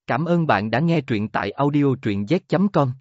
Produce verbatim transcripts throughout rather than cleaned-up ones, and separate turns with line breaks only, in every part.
Cảm ơn bạn đã nghe truyện tại audio truyện z chấm com.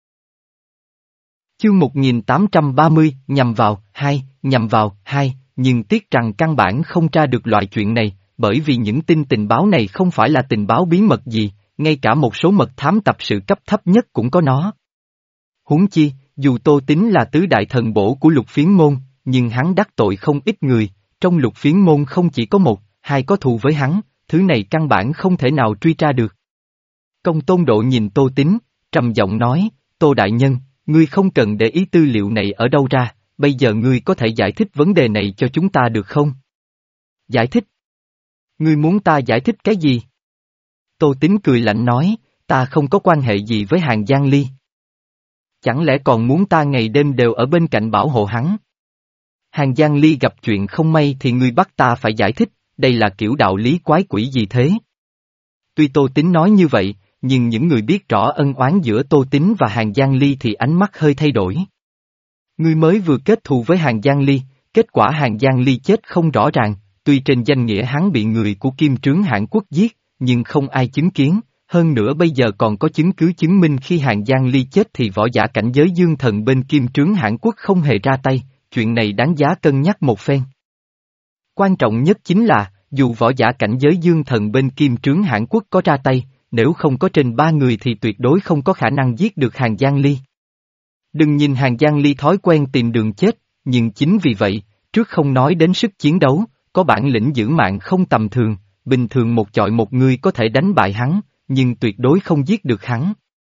Chương một nghìn tám trăm ba mươi, nhằm vào, hai, nhằm vào, hai, nhưng tiếc rằng căn bản không tra được loại chuyện này, bởi vì những tin tình báo này không phải là tình báo bí mật gì, ngay cả một số mật thám tập sự cấp thấp nhất cũng có nó. Huống chi, dù Tô Tín là tứ đại thần bổ của Lục Phiến môn, nhưng hắn đắc tội không ít người, trong Lục Phiến môn không chỉ có một, hai có thù với hắn, thứ này căn bản không thể nào truy tra được. Công Tôn Độ nhìn Tô Tín, trầm giọng nói, Tô Đại Nhân, ngươi không cần để ý tư liệu này ở đâu ra, bây giờ ngươi có thể giải thích vấn đề này cho chúng ta được không? Giải thích? Ngươi muốn ta giải thích cái gì? Tô Tín cười lạnh nói, ta không có quan hệ gì với Hàng Giang Ly. Chẳng lẽ còn muốn ta ngày đêm đều ở bên cạnh bảo hộ hắn? Hàng Giang Ly gặp chuyện không may thì ngươi bắt ta phải giải thích, đây là kiểu đạo lý quái quỷ gì thế? Tuy Tô Tín nói như vậy, nhưng những người biết rõ ân oán giữa Tô Tín và Hàng Giang Ly thì ánh mắt hơi thay đổi. Ngươi mới vừa kết thù với Hàng Giang Ly, kết quả Hàng Giang Ly chết không rõ ràng, tuy trên danh nghĩa hắn bị người của Kim Trướng Hãn Quốc giết, nhưng không ai chứng kiến, hơn nữa bây giờ còn có chứng cứ chứng minh khi Hàng Giang Ly chết thì võ giả cảnh giới dương thần bên Kim Trướng Hãn Quốc không hề ra tay, chuyện này đáng giá cân nhắc một phen. Quan trọng nhất chính là, dù võ giả cảnh giới dương thần bên Kim Trướng Hãn Quốc có ra tay, nếu không có trên ba người thì tuyệt đối không có khả năng giết được Hàng Giang Ly. Đừng nhìn Hàng Giang Ly thói quen tìm đường chết, nhưng chính vì vậy, trước không nói đến sức chiến đấu, có bản lĩnh giữ mạng không tầm thường, bình thường một chọi một người có thể đánh bại hắn, nhưng tuyệt đối không giết được hắn.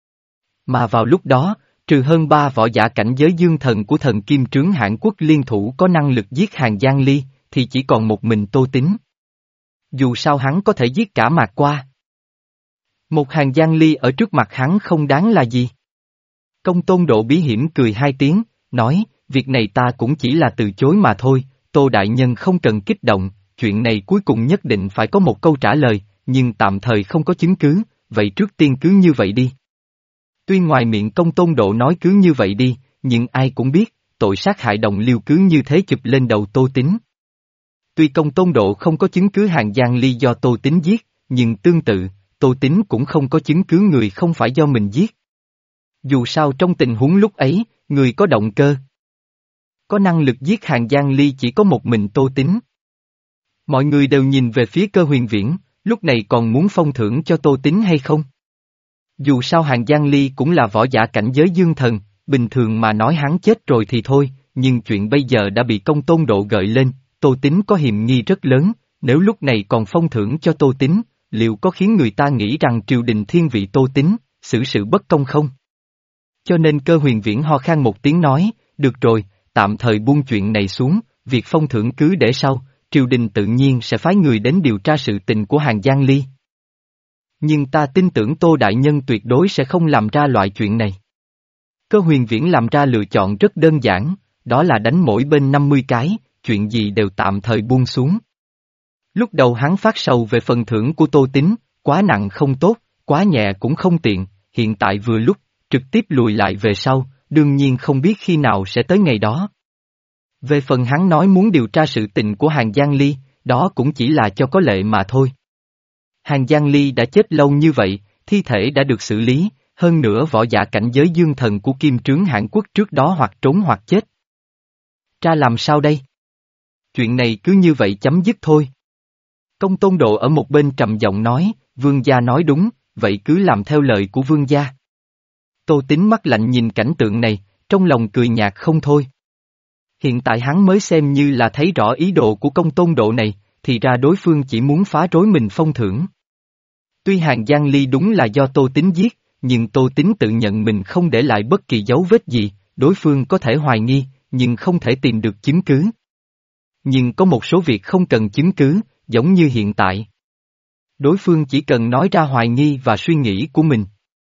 Mà vào lúc đó, trừ hơn ba võ giả cảnh giới dương thần của thần Kim Trướng Hãn Quốc liên thủ có năng lực giết Hàng Giang Ly, thì chỉ còn một mình Tô Tín. Dù sao hắn có thể giết cả Mạc Qua. Một Hàng Giang Ly ở trước mặt hắn không đáng là gì. Công Tôn Độ bí hiểm cười hai tiếng, nói, việc này ta cũng chỉ là từ chối mà thôi, Tô Đại Nhân không cần kích động, chuyện này cuối cùng nhất định phải có một câu trả lời, nhưng tạm thời không có chứng cứ, vậy trước tiên cứ như vậy đi. Tuy ngoài miệng Công Tôn Độ nói cứ như vậy đi, nhưng ai cũng biết, tội sát hại đồng liêu cứ như thế chụp lên đầu Tô Tín. Tuy Công Tôn Độ không có chứng cứ Hàng Giang Ly do Tô Tín giết, nhưng tương tự, Tô Tín cũng không có chứng cứ người không phải do mình giết. Dù sao trong tình huống lúc ấy, người có động cơ, có năng lực giết Hàng Giang Ly chỉ có một mình Tô Tín. Mọi người đều nhìn về phía Cơ Huyền Viễn, lúc này còn muốn phong thưởng cho Tô Tín hay không? Dù sao Hàng Giang Ly cũng là võ giả cảnh giới dương thần, bình thường mà nói hắn chết rồi thì thôi, nhưng chuyện bây giờ đã bị Công Tôn Độ gợi lên, Tô Tín có hiềm nghi rất lớn, nếu lúc này còn phong thưởng cho Tô Tín, liệu có khiến người ta nghĩ rằng triều đình thiên vị Tô Tín, xử sự bất công không? Cho nên Cơ Huyền Viễn ho khan một tiếng nói, được rồi, tạm thời buông chuyện này xuống, việc phong thưởng cứ để sau, triều đình tự nhiên sẽ phái người đến điều tra sự tình của Hàng Giang Ly. Nhưng ta tin tưởng Tô Đại Nhân tuyệt đối sẽ không làm ra loại chuyện này. Cơ Huyền Viễn làm ra lựa chọn rất đơn giản, đó là đánh mỗi bên năm mươi cái, chuyện gì đều tạm thời buông xuống. Lúc đầu hắn phát sầu về phần thưởng của Tô Tín, quá nặng không tốt, quá nhẹ cũng không tiện, hiện tại vừa lúc, trực tiếp lùi lại về sau, đương nhiên không biết khi nào sẽ tới ngày đó. Về phần hắn nói muốn điều tra sự tình của Hàng Giang Ly, đó cũng chỉ là cho có lệ mà thôi. Hàng Giang Ly đã chết lâu như vậy, thi thể đã được xử lý, hơn nữa võ giả cảnh giới dương thần của Kim Trướng Hãn Quốc trước đó hoặc trốn hoặc chết. Tra làm sao đây? Chuyện này cứ như vậy chấm dứt thôi. Công Tôn Độ ở một bên trầm giọng nói, vương gia nói đúng, vậy cứ làm theo lời của vương gia. Tô Tín mắt lạnh nhìn cảnh tượng này, trong lòng cười nhạt không thôi. Hiện tại hắn mới xem như là thấy rõ ý đồ của Công Tôn Độ này, thì ra đối phương chỉ muốn phá rối mình phong thưởng. Tuy Hàng Giang Ly đúng là do Tô Tín giết, nhưng Tô Tín tự nhận mình không để lại bất kỳ dấu vết gì, đối phương có thể hoài nghi, nhưng không thể tìm được chứng cứ. Nhưng có một số việc không cần chứng cứ, giống như hiện tại. Đối phương chỉ cần nói ra hoài nghi và suy nghĩ của mình.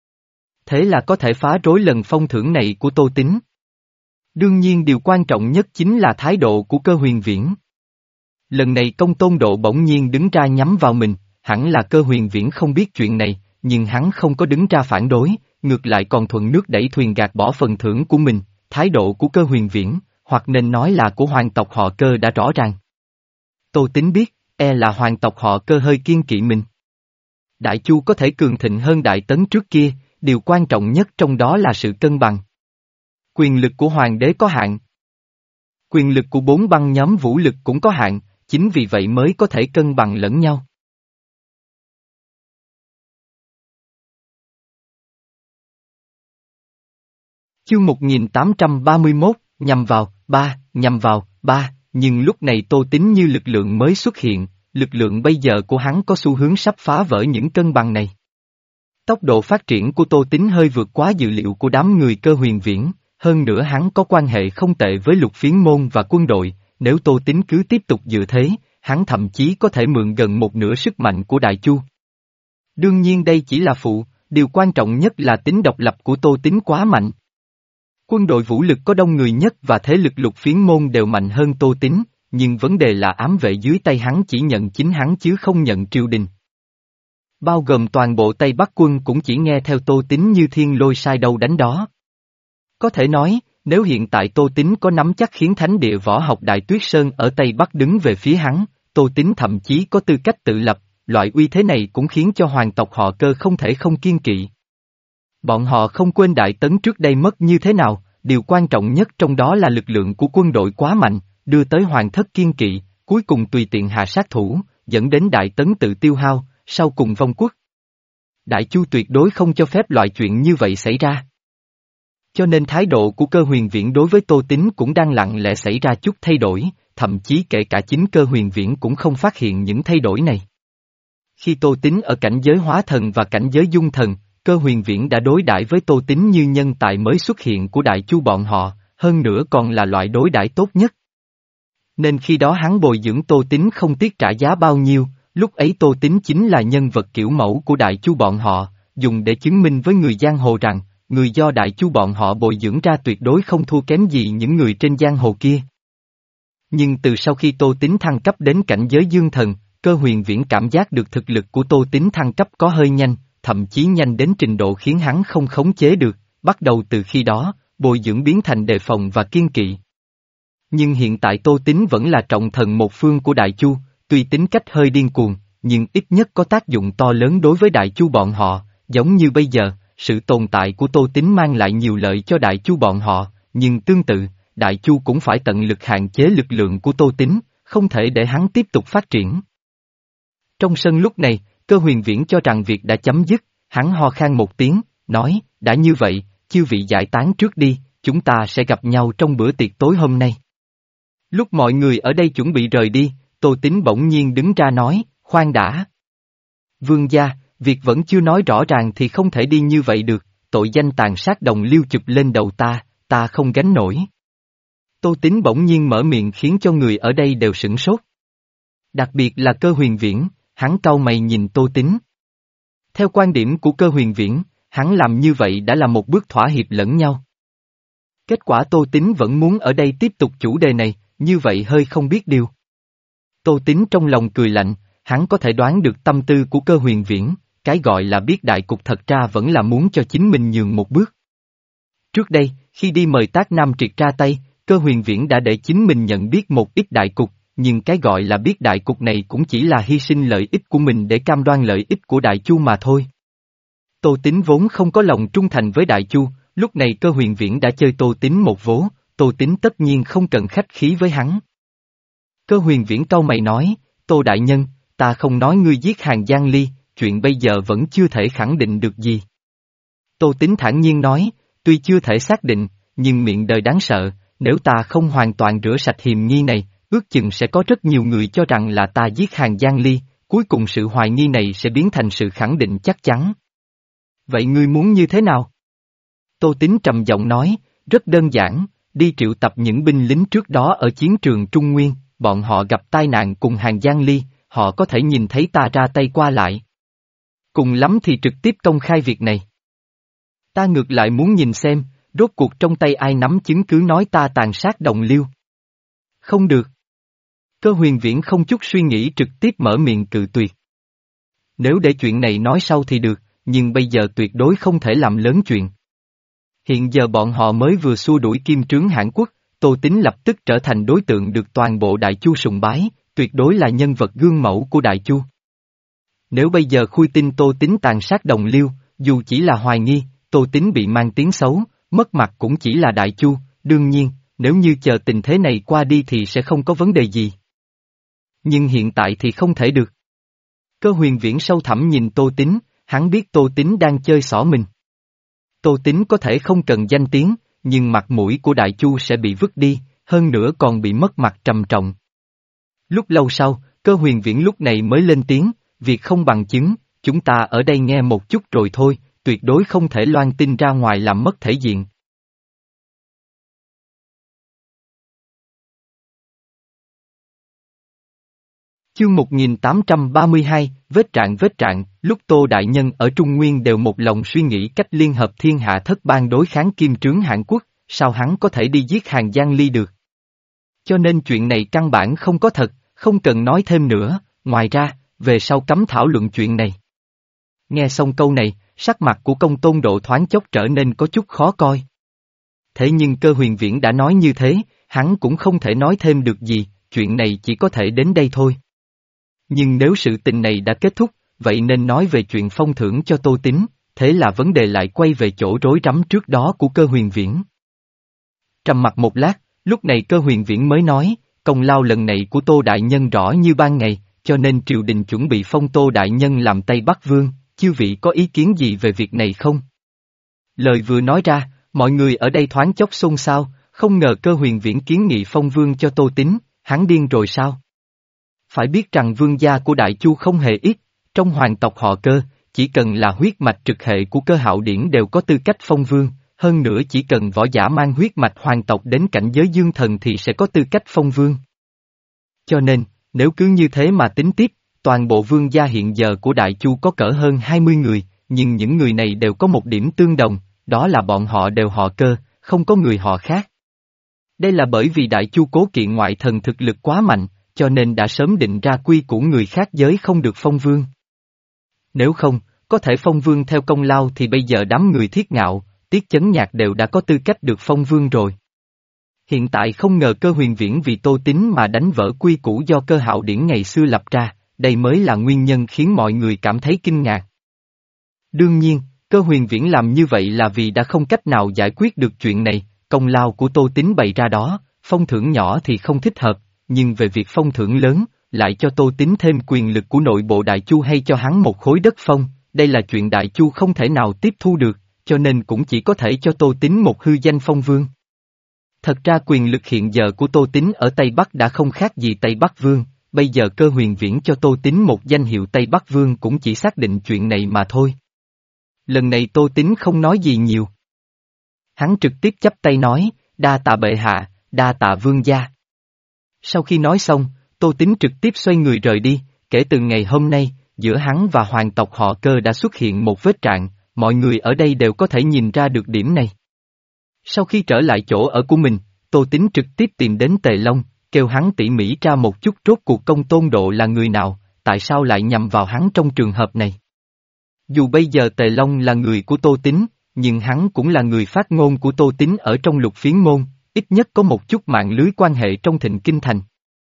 Thế là có thể phá rối lần phong thưởng này của Tô Tín. Đương nhiên điều quan trọng nhất chính là thái độ của Cơ Huyền Viễn. Lần này Công Tôn Độ bỗng nhiên đứng ra nhắm vào mình, hẳn là Cơ Huyền Viễn không biết chuyện này, nhưng hắn không có đứng ra phản đối, ngược lại còn thuận nước đẩy thuyền gạt bỏ phần thưởng của mình, thái độ của Cơ Huyền Viễn, hoặc nên nói là của hoàng tộc họ Cơ đã rõ ràng. Tô Tín biết, e là hoàng tộc họ Cơ hơi kiêng kỵ mình. Đại Chu có thể cường thịnh hơn Đại Tấn trước kia, điều quan trọng nhất trong đó là sự cân bằng. Quyền lực của hoàng đế có hạn. Quyền lực của bốn băng nhóm vũ lực cũng có hạn, chính vì vậy mới có thể cân bằng lẫn nhau. Chương một nghìn tám trăm ba mươi mốt, nhằm vào, ba, nhằm vào, ba, nhưng lúc này Tô Tín như lực lượng mới xuất hiện, lực lượng bây giờ của hắn có xu hướng sắp phá vỡ những cân bằng này. Tốc độ phát triển của Tô Tín hơi vượt quá dự liệu của đám người Cơ Huyền Viễn, hơn nữa hắn có quan hệ không tệ với Lục Phiến Môn và quân đội, nếu Tô Tín cứ tiếp tục dự thế, hắn thậm chí có thể mượn gần một nửa sức mạnh của Đại Chu. Đương nhiên đây chỉ là phụ, điều quan trọng nhất là tính độc lập của Tô Tín quá mạnh. Quân đội vũ lực có đông người nhất và thế lực Lục Phiến Môn đều mạnh hơn Tô Tín, nhưng vấn đề là ám vệ dưới tay hắn chỉ nhận chính hắn chứ không nhận triều đình. Bao gồm toàn bộ Tây Bắc quân cũng chỉ nghe theo Tô Tín như thiên lôi sai đâu đánh đó. Có thể nói, nếu hiện tại Tô Tín có nắm chắc khiến thánh địa võ học Đại Tuyết Sơn ở Tây Bắc đứng về phía hắn, Tô Tín thậm chí có tư cách tự lập, loại uy thế này cũng khiến cho hoàng tộc họ Cơ không thể không kiên kỵ. Bọn họ không quên Đại Tấn trước đây mất như thế nào, điều quan trọng nhất trong đó là lực lượng của quân đội quá mạnh, đưa tới hoàng thất kiên kỵ, cuối cùng tùy tiện hạ sát thủ, dẫn đến Đại Tấn tự tiêu hao, sau cùng vong quốc. Đại Chu tuyệt đối không cho phép loại chuyện như vậy xảy ra. Cho nên thái độ của Cơ Huyền Viễn đối với Tô Tín cũng đang lặng lẽ xảy ra chút thay đổi, thậm chí kể cả chính Cơ Huyền Viễn cũng không phát hiện những thay đổi này. Khi Tô Tín ở cảnh giới hóa thần và cảnh giới dung thần, Cơ Huyền Viễn đã đối đãi với Tô Tín như nhân tài mới xuất hiện của Đại Chu bọn họ, hơn nữa còn là loại đối đãi tốt nhất. Nên khi đó hắn bồi dưỡng Tô Tín không tiếc trả giá bao nhiêu, lúc ấy Tô Tín chính là nhân vật kiểu mẫu của Đại Chu bọn họ, dùng để chứng minh với người giang hồ rằng, người do Đại Chu bọn họ bồi dưỡng ra tuyệt đối không thua kém gì những người trên giang hồ kia. Nhưng từ sau khi Tô Tín thăng cấp đến cảnh giới dương thần, Cơ Huyền Viễn cảm giác được thực lực của Tô Tín thăng cấp có hơi nhanh, thậm chí nhanh đến trình độ khiến hắn không khống chế được, bắt đầu từ khi đó, bồi dưỡng biến thành đề phòng và kiên kỵ. Nhưng hiện tại Tô Tín vẫn là trọng thần một phương của Đại Chu, tuy tính cách hơi điên cuồng, nhưng ít nhất có tác dụng to lớn đối với Đại Chu bọn họ, giống như bây giờ, sự tồn tại của Tô Tín mang lại nhiều lợi cho Đại Chu bọn họ, nhưng tương tự, Đại Chu cũng phải tận lực hạn chế lực lượng của Tô Tín, không thể để hắn tiếp tục phát triển. Trong sân lúc này, Cơ Huyền Viễn cho rằng việc đã chấm dứt, hắn ho khan một tiếng, nói, đã như vậy, chư vị giải tán trước đi, chúng ta sẽ gặp nhau trong bữa tiệc tối hôm nay. Lúc mọi người ở đây chuẩn bị rời đi, Tô Tín bỗng nhiên đứng ra nói, khoan đã. Vương gia, việc vẫn chưa nói rõ ràng thì không thể đi như vậy được, tội danh tàn sát đồng liêu chụp lên đầu ta, ta không gánh nổi. Tô Tín bỗng nhiên mở miệng khiến cho người ở đây đều sửng sốt. Đặc biệt là Cơ Huyền Viễn, hắn cau mày nhìn Tô Tín. Theo quan điểm của Cơ Huyền Viễn, hắn làm như vậy đã là một bước thỏa hiệp lẫn nhau. Kết quả Tô Tín vẫn muốn ở đây tiếp tục chủ đề này, như vậy hơi không biết điều. Tô Tín trong lòng cười lạnh, hắn có thể đoán được tâm tư của Cơ Huyền Viễn, cái gọi là biết đại cục thật ra vẫn là muốn cho chính mình nhường một bước. Trước đây, khi đi mời Tác Nam Triệt ra tay, Cơ Huyền Viễn đã để chính mình nhận biết một ít đại cục, nhưng cái gọi là biết đại cục này cũng chỉ là hy sinh lợi ích của mình để cam đoan lợi ích của Đại Chu mà thôi. Tô Tín vốn không có lòng trung thành với Đại Chu, lúc này Cơ Huyền Viễn đã chơi Tô Tín một vố, Tô Tín tất nhiên không cần khách khí với hắn. Cơ Huyền Viễn cau mày nói, Tô Đại Nhân, ta không nói ngươi giết Hàng Giang Ly, chuyện bây giờ vẫn chưa thể khẳng định được gì. Tô Tín thản nhiên nói, tuy chưa thể xác định, nhưng miệng đời đáng sợ, nếu ta không hoàn toàn rửa sạch hiềm nghi này, ước chừng sẽ có rất nhiều người cho rằng là ta giết Hàng Giang Ly, cuối cùng sự hoài nghi này sẽ biến thành sự khẳng định chắc chắn. Vậy ngươi muốn như thế nào? Tô Tín trầm giọng nói, rất đơn giản, đi triệu tập những binh lính trước đó ở chiến trường Trung Nguyên, bọn họ gặp tai nạn cùng Hàng Giang Ly, họ có thể nhìn thấy ta ra tay qua lại. Cùng lắm thì trực tiếp công khai việc này. Ta ngược lại muốn nhìn xem, rốt cuộc trong tay ai nắm chứng cứ nói ta tàn sát đồng liêu. Không được. Cơ Huyền Viễn không chút suy nghĩ trực tiếp mở miệng cự tuyệt. Nếu để chuyện này nói sau thì được, nhưng bây giờ tuyệt đối không thể làm lớn chuyện. Hiện giờ bọn họ mới vừa xua đuổi Kim Trướng Hãn Quốc, Tô Tín lập tức trở thành đối tượng được toàn bộ Đại Chu sùng bái, tuyệt đối là nhân vật gương mẫu của Đại Chu. Nếu bây giờ khui tin Tô Tín tàn sát đồng liêu, dù chỉ là hoài nghi, Tô Tín bị mang tiếng xấu, mất mặt cũng chỉ là Đại Chu, đương nhiên, nếu như chờ tình thế này qua đi thì sẽ không có vấn đề gì. Nhưng hiện tại thì không thể được. Cơ Huyền Viễn sâu thẳm nhìn Tô Tín, hắn biết Tô Tín đang chơi xỏ mình. Tô Tín có thể không cần danh tiếng, nhưng mặt mũi của Đại Chu sẽ bị vứt đi, hơn nữa còn bị mất mặt trầm trọng. Lúc lâu sau, Cơ Huyền Viễn lúc này mới lên tiếng, việc không bằng chứng, chúng ta ở đây nghe một chút rồi thôi, tuyệt đối không thể loan tin ra ngoài làm mất thể diện. Chương một nghìn tám trăm ba mươi hai, vết trạng vết trạng, lúc Tô Đại Nhân ở Trung Nguyên đều một lòng suy nghĩ cách liên hợp thiên hạ thất bang đối kháng Kim Trướng Hãn Quốc, sao hắn có thể đi giết Hàng Giang Ly được. Cho nên chuyện này căn bản không có thật, không cần nói thêm nữa, ngoài ra, về sau cấm thảo luận chuyện này. Nghe xong câu này, sắc mặt của Công Tôn Độ thoáng chốc trở nên có chút khó coi. Thế nhưng Cơ Huyền Viễn đã nói như thế, hắn cũng không thể nói thêm được gì, chuyện này chỉ có thể đến đây thôi. Nhưng nếu sự tình này đã kết thúc, vậy nên nói về chuyện phong thưởng cho Tô Tín, thế là vấn đề lại quay về chỗ rối rắm trước đó của Cơ Huyền Viễn. Trầm mặc một lát, lúc này Cơ Huyền Viễn mới nói, công lao lần này của Tô Đại Nhân rõ như ban ngày, cho nên triều đình chuẩn bị phong Tô Đại Nhân làm Tây Bắc Vương, chư vị có ý kiến gì về việc này không? Lời vừa nói ra, mọi người ở đây thoáng chốc xôn xao, không ngờ Cơ Huyền Viễn kiến nghị phong vương cho Tô Tín, hắn điên rồi sao? Phải biết rằng vương gia của Đại Chu không hề ít, trong hoàng tộc họ Cơ, chỉ cần là huyết mạch trực hệ của Cơ Hạo Điển đều có tư cách phong vương, hơn nữa chỉ cần võ giả mang huyết mạch hoàng tộc đến cảnh giới dương thần thì sẽ có tư cách phong vương. Cho nên, nếu cứ như thế mà tính tiếp, toàn bộ vương gia hiện giờ của Đại Chu có cỡ hơn hai mươi người, nhưng những người này đều có một điểm tương đồng, đó là bọn họ đều họ Cơ, không có người họ khác. Đây là bởi vì Đại Chu cố kỵ ngoại thần thực lực quá mạnh, cho nên đã sớm định ra quy củ người khác giới không được phong vương. Nếu không, có thể phong vương theo công lao thì bây giờ đám người Thiết Ngạo, Tiết Chấn Nhạc đều đã có tư cách được phong vương rồi. Hiện tại không ngờ Cơ Huyền Viễn vì Tô Tín mà đánh vỡ quy củ do Cơ Hạo Điển ngày xưa lập ra, đây mới là nguyên nhân khiến mọi người cảm thấy kinh ngạc. Đương nhiên, Cơ Huyền Viễn làm như vậy là vì đã không cách nào giải quyết được chuyện này, công lao của Tô Tín bày ra đó, phong thưởng nhỏ thì không thích hợp, nhưng về việc phong thưởng lớn, lại cho Tô Tín thêm quyền lực của nội bộ Đại Chu hay cho hắn một khối đất phong, đây là chuyện Đại Chu không thể nào tiếp thu được, cho nên cũng chỉ có thể cho Tô Tín một hư danh phong vương. Thật ra quyền lực hiện giờ của Tô Tín ở Tây Bắc đã không khác gì Tây Bắc Vương, bây giờ Cơ Huyền Viễn cho Tô Tín một danh hiệu Tây Bắc Vương cũng chỉ xác định chuyện này mà thôi. Lần này Tô Tín không nói gì nhiều. Hắn trực tiếp chắp tay nói, đa tạ bệ hạ, đa tạ vương gia. Sau khi nói xong, Tô Tín trực tiếp xoay người rời đi, kể từ ngày hôm nay, giữa hắn và hoàng tộc họ Cơ đã xuất hiện một vết rạn, mọi người ở đây đều có thể nhìn ra được điểm này. Sau khi trở lại chỗ ở của mình, Tô Tín trực tiếp tìm đến Tề Long, kêu hắn tỉ mỉ ra một chút rốt cuộc Công Tôn Độ là người nào, tại sao lại nhằm vào hắn trong trường hợp này. Dù bây giờ Tề Long là người của Tô Tín, nhưng hắn cũng là người phát ngôn của Tô Tín ở trong Lục Phiến môn, ít nhất có một chút mạng lưới quan hệ trong Thịnh Kinh Thành.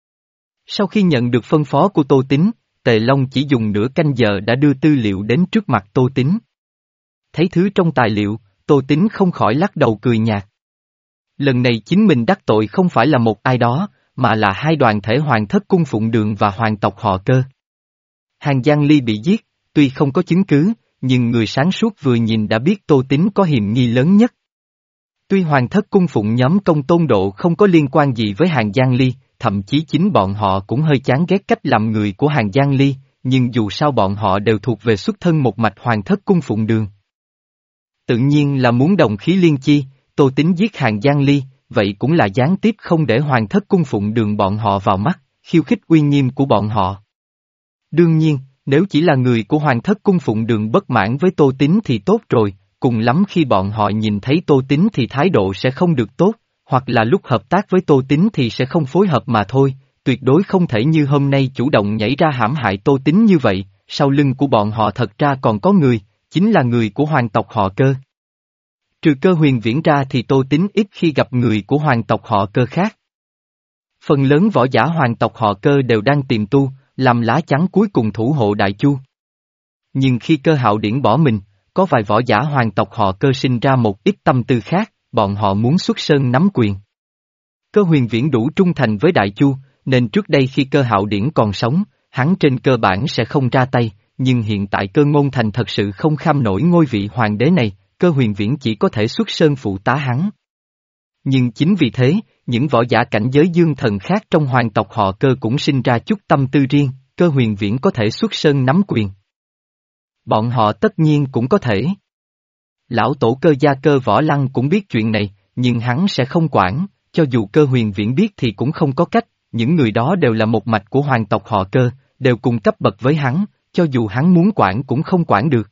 Sau khi nhận được phân phó của Tô Tín, Tề Long chỉ dùng nửa canh giờ đã đưa tư liệu đến trước mặt Tô Tín. Thấy thứ trong tài liệu, Tô Tín không khỏi lắc đầu cười nhạt. Lần này chính mình đắc tội không phải là một ai đó, mà là hai đoàn thể Hoàng Thất Cung Phụng Đường và hoàng tộc họ Cơ. Hàng Giang Ly bị giết, tuy không có chứng cứ, nhưng người sáng suốt vừa nhìn đã biết Tô Tín có hiểm nghi lớn nhất. Tuy Hoàng Thất Cung Phụng nhóm Công Tôn Độ không có liên quan gì với Hàng Giang Ly, thậm chí chính bọn họ cũng hơi chán ghét cách làm người của Hàng Giang Ly, nhưng dù sao bọn họ đều thuộc về xuất thân một mạch Hoàng Thất Cung Phụng Đường. Tự nhiên là muốn đồng khí liên chi, Tô Tín giết Hàng Giang Ly, vậy cũng là gián tiếp không để Hoàng Thất Cung Phụng Đường bọn họ vào mắt, khiêu khích uy nghiêm của bọn họ. Đương nhiên, nếu chỉ là người của Hoàng Thất Cung Phụng Đường bất mãn với Tô Tín thì tốt rồi, cùng lắm khi bọn họ nhìn thấy Tô Tín thì thái độ sẽ không được tốt, hoặc là lúc hợp tác với Tô Tín thì sẽ không phối hợp mà thôi, tuyệt đối không thể như hôm nay chủ động nhảy ra hãm hại Tô Tín như vậy, sau lưng của bọn họ thật ra còn có người, chính là người của hoàng tộc họ Cơ. Trừ Cơ Huyền Viễn ra thì Tô Tín ít khi gặp người của hoàng tộc họ Cơ khác. Phần lớn võ giả hoàng tộc họ Cơ đều đang tìm tu, làm lá chắn cuối cùng thủ hộ Đại Chu. Nhưng khi Cơ Hạo Điển bỏ mình, có vài võ giả hoàng tộc họ Cơ sinh ra một ít tâm tư khác, bọn họ muốn xuất sơn nắm quyền. Cơ Huyền Viễn đủ trung thành với Đại Chu, nên trước đây khi Cơ Hạo Điển còn sống, hắn trên cơ bản sẽ không ra tay, nhưng hiện tại Cơ Ngôn Thành thật sự không kham nổi ngôi vị hoàng đế này, Cơ Huyền Viễn chỉ có thể xuất sơn phụ tá hắn. Nhưng chính vì thế, những võ giả cảnh giới dương thần khác trong hoàng tộc họ Cơ cũng sinh ra chút tâm tư riêng, Cơ Huyền Viễn có thể xuất sơn nắm quyền. Bọn họ tất nhiên cũng có thể. Lão tổ Cơ gia Cơ Võ Lăng cũng biết chuyện này, nhưng hắn sẽ không quản, cho dù Cơ Huyền Viễn biết thì cũng không có cách, những người đó đều là một mạch của hoàng tộc họ Cơ, đều cùng cấp bậc với hắn, cho dù hắn muốn quản cũng không quản được.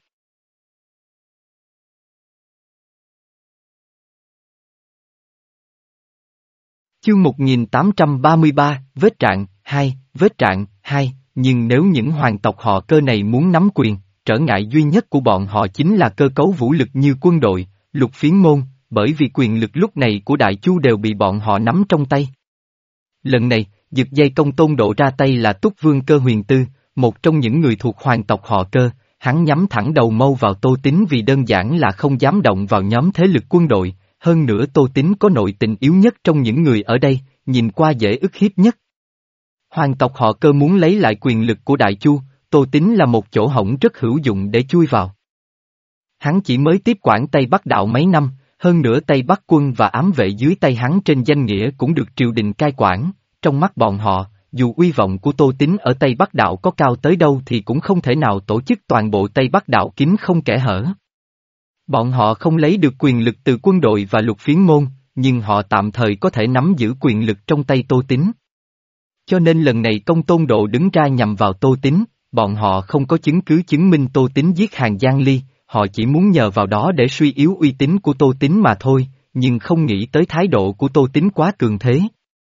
Chương một nghìn tám trăm ba mươi ba, Vết Trạng, hai, Vết Trạng, hai, nhưng nếu những hoàng tộc họ Cơ này muốn nắm quyền, trở ngại duy nhất của bọn họ chính là cơ cấu vũ lực như quân đội, lục phiến môn, bởi vì quyền lực lúc này của Đại Chu đều bị bọn họ nắm trong tay. Lần này, giật dây công tôn độ ra tay là Túc Vương Cơ Huyền Tư, một trong những người thuộc hoàng tộc họ Cơ, hắn nhắm thẳng đầu mâu vào Tô Tín vì đơn giản là không dám động vào nhóm thế lực quân đội, hơn nữa Tô Tín có nội tình yếu nhất trong những người ở đây, nhìn qua dễ ức hiếp nhất. Hoàng tộc họ Cơ muốn lấy lại quyền lực của Đại Chu, Tô Tín là một chỗ hổng rất hữu dụng để chui vào. Hắn chỉ mới tiếp quản Tây Bắc đạo mấy năm, hơn nữa Tây Bắc quân và ám vệ dưới tay hắn trên danh nghĩa cũng được triều đình cai quản, trong mắt bọn họ, dù uy vọng của Tô Tín ở Tây Bắc đạo có cao tới đâu thì cũng không thể nào tổ chức toàn bộ Tây Bắc đạo kín không kẽ hở. Bọn họ không lấy được quyền lực từ quân đội và lục phiến môn, nhưng họ tạm thời có thể nắm giữ quyền lực trong tay Tô Tín. Cho nên lần này công tôn độ đứng ra nhằm vào Tô Tín, bọn họ không có chứng cứ chứng minh Tô Tín giết Hàn Giang Ly, họ chỉ muốn nhờ vào đó để suy yếu uy tín của Tô Tín mà thôi, nhưng không nghĩ tới thái độ của Tô Tín quá cường thế.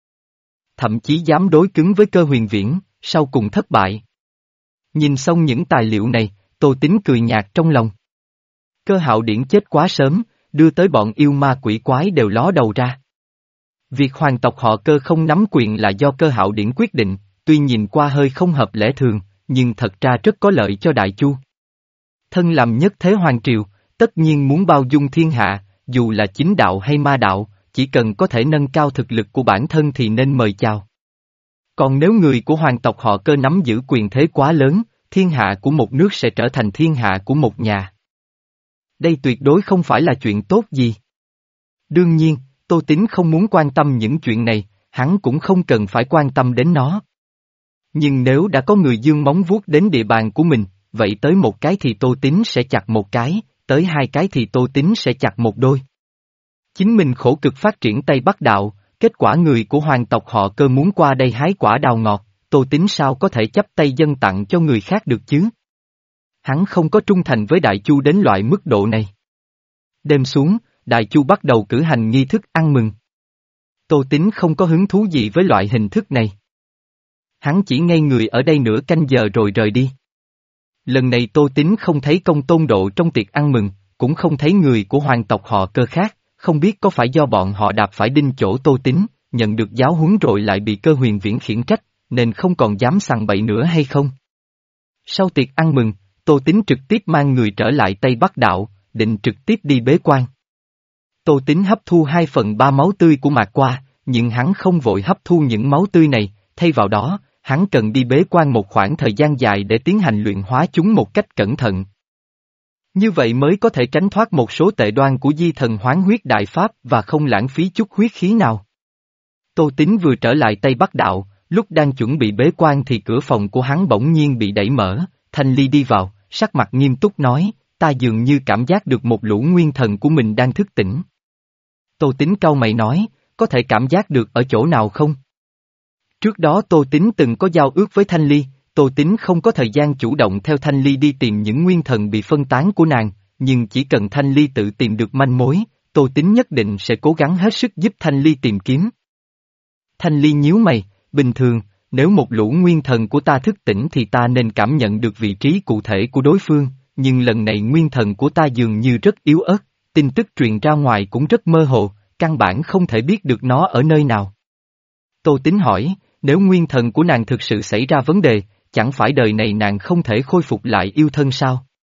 Thậm chí dám đối cứng với Cơ Huyền Viễn, sau cùng thất bại. Nhìn xong những tài liệu này, Tô Tín cười nhạt trong lòng. Cơ Hạo Điển chết quá sớm, đưa tới bọn yêu ma quỷ quái đều ló đầu ra. Việc hoàng tộc họ Cơ không nắm quyền là do Cơ Hạo Điển quyết định, tuy nhìn qua hơi không hợp lẽ thường, nhưng thật ra rất có lợi cho Đại Chu. Thân làm nhất thế hoàng triều, tất nhiên muốn bao dung thiên hạ, dù là chính đạo hay ma đạo, chỉ cần có thể nâng cao thực lực của bản thân thì nên mời chào. Còn nếu người của hoàng tộc họ Cơ nắm giữ quyền thế quá lớn, thiên hạ của một nước sẽ trở thành thiên hạ của một nhà. Đây tuyệt đối không phải là chuyện tốt gì. Đương nhiên, Tô Tín không muốn quan tâm những chuyện này, hắn cũng không cần phải quan tâm đến nó. Nhưng nếu đã có người dương móng vuốt đến địa bàn của mình, vậy tới một cái thì Tô Tín sẽ chặt một cái, tới hai cái thì Tô Tín sẽ chặt một đôi. Chính mình khổ cực phát triển Tây Bắc đạo, kết quả người của hoàng tộc họ Cơ muốn qua đây hái quả đào ngọt, Tô Tín sao có thể chấp tay dâng tặng cho người khác được chứ? Hắn không có trung thành với Đại Chu đến loại mức độ này. Đêm xuống, Đại Chu bắt đầu cử hành nghi thức ăn mừng. Tô Tín không có hứng thú gì với loại hình thức này. Hắn chỉ ngây người ở đây nửa canh giờ rồi rời đi. Lần này Tô Tín không thấy công tôn độ trong tiệc ăn mừng, cũng không thấy người của hoàng tộc họ Cơ khác, không biết có phải do bọn họ đạp phải đinh chỗ Tô Tín, nhận được giáo huấn rồi lại bị Cơ Huyền Viễn khiển trách, nên không còn dám sằng bậy nữa hay không. Sau tiệc ăn mừng, Tô Tín trực tiếp mang người trở lại Tây Bắc đạo, định trực tiếp đi bế quan. Tô Tín hấp thu hai phần ba máu tươi của Mạc Qua, nhưng hắn không vội hấp thu những máu tươi này, thay vào đó, hắn cần đi bế quan một khoảng thời gian dài để tiến hành luyện hóa chúng một cách cẩn thận. Như vậy mới có thể tránh thoát một số tệ đoan của di thần hoán huyết đại pháp và không lãng phí chút huyết khí nào. Tô Tín vừa trở lại Tây Bắc đạo, lúc đang chuẩn bị bế quan thì cửa phòng của hắn bỗng nhiên bị đẩy mở, Thanh Ly đi vào, sắc mặt nghiêm túc nói, ta dường như cảm giác được một lũ nguyên thần của mình đang thức tỉnh. Tô Tín cau mày nói, có thể cảm giác được ở chỗ nào không? Trước đó Tô Tín từng có giao ước với Thanh Ly, Tô Tín không có thời gian chủ động theo Thanh Ly đi tìm những nguyên thần bị phân tán của nàng, nhưng chỉ cần Thanh Ly tự tìm được manh mối, Tô Tín nhất định sẽ cố gắng hết sức giúp Thanh Ly tìm kiếm. Thanh Ly nhíu mày, bình thường, nếu một lũ nguyên thần của ta thức tỉnh thì ta nên cảm nhận được vị trí cụ thể của đối phương, nhưng lần này nguyên thần của ta dường như rất yếu ớt, tin tức truyền ra ngoài cũng rất mơ hồ, căn bản không thể biết được nó ở nơi nào. Tô Tín hỏi, nếu nguyên thần của nàng thực sự xảy ra vấn đề, chẳng phải đời này nàng không thể khôi phục lại yêu thân sao?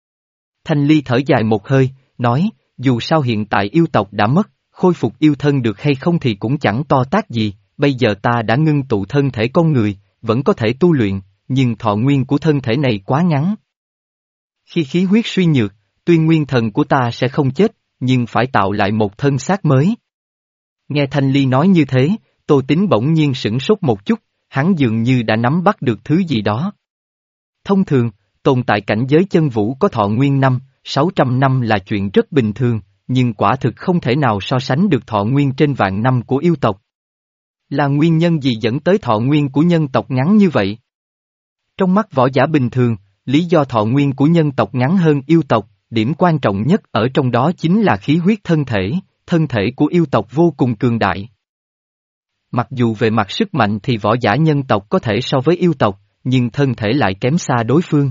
Thanh Ly thở dài một hơi, nói, dù sao hiện tại yêu tộc đã mất, khôi phục yêu thân được hay không thì cũng chẳng to tát gì, bây giờ ta đã ngưng tụ thân thể con người, vẫn có thể tu luyện, nhưng thọ nguyên của thân thể này quá ngắn. Khi khí huyết suy nhược, tuy nguyên thần của ta sẽ không chết, nhưng phải tạo lại một thân xác mới. Nghe Thanh Ly nói như thế, Tô Tín bỗng nhiên sửng sốt một chút, hắn dường như đã nắm bắt được thứ gì đó. Thông thường, tồn tại cảnh giới chân vũ có thọ nguyên năm, sáu trăm năm là chuyện rất bình thường, nhưng quả thực không thể nào so sánh được thọ nguyên trên vạn năm của yêu tộc. Là nguyên nhân gì dẫn tới thọ nguyên của nhân tộc ngắn như vậy? Trong mắt võ giả bình thường, lý do thọ nguyên của nhân tộc ngắn hơn yêu tộc, điểm quan trọng nhất ở trong đó chính là khí huyết thân thể, thân thể của yêu tộc vô cùng cường đại. Mặc dù về mặt sức mạnh thì võ giả nhân tộc có thể so với yêu tộc, nhưng thân thể lại kém xa đối phương.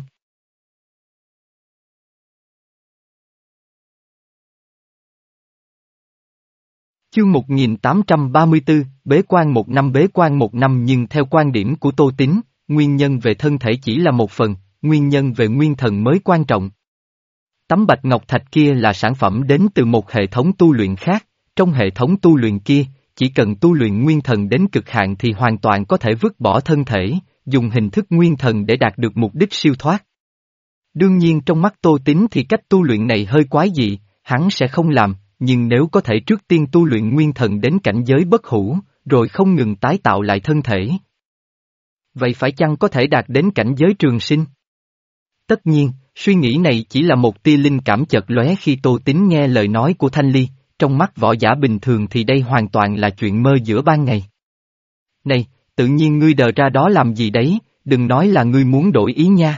Chương một nghìn tám trăm ba mươi tư, bế quan một năm bế quan một năm nhưng theo quan điểm của Tô Tín, nguyên nhân về thân thể chỉ là một phần, nguyên nhân về nguyên thần mới quan trọng. Tấm bạch ngọc thạch kia là sản phẩm đến từ một hệ thống tu luyện khác, trong hệ thống tu luyện kia, chỉ cần tu luyện nguyên thần đến cực hạn thì hoàn toàn có thể vứt bỏ thân thể, dùng hình thức nguyên thần để đạt được mục đích siêu thoát. Đương nhiên trong mắt Tô Tín thì cách tu luyện này hơi quái dị, hắn sẽ không làm, nhưng nếu có thể trước tiên tu luyện nguyên thần đến cảnh giới bất hủ, rồi không ngừng tái tạo lại thân thể. Vậy phải chăng có thể đạt đến cảnh giới trường sinh? Tất nhiên, suy nghĩ này chỉ là một tia linh cảm chợt lóe khi Tô Tín nghe lời nói của Thanh Ly, trong mắt võ giả bình thường thì đây hoàn toàn là chuyện mơ giữa ban ngày. Này, tự nhiên ngươi đờ ra đó làm gì đấy, đừng nói là ngươi muốn đổi ý nha.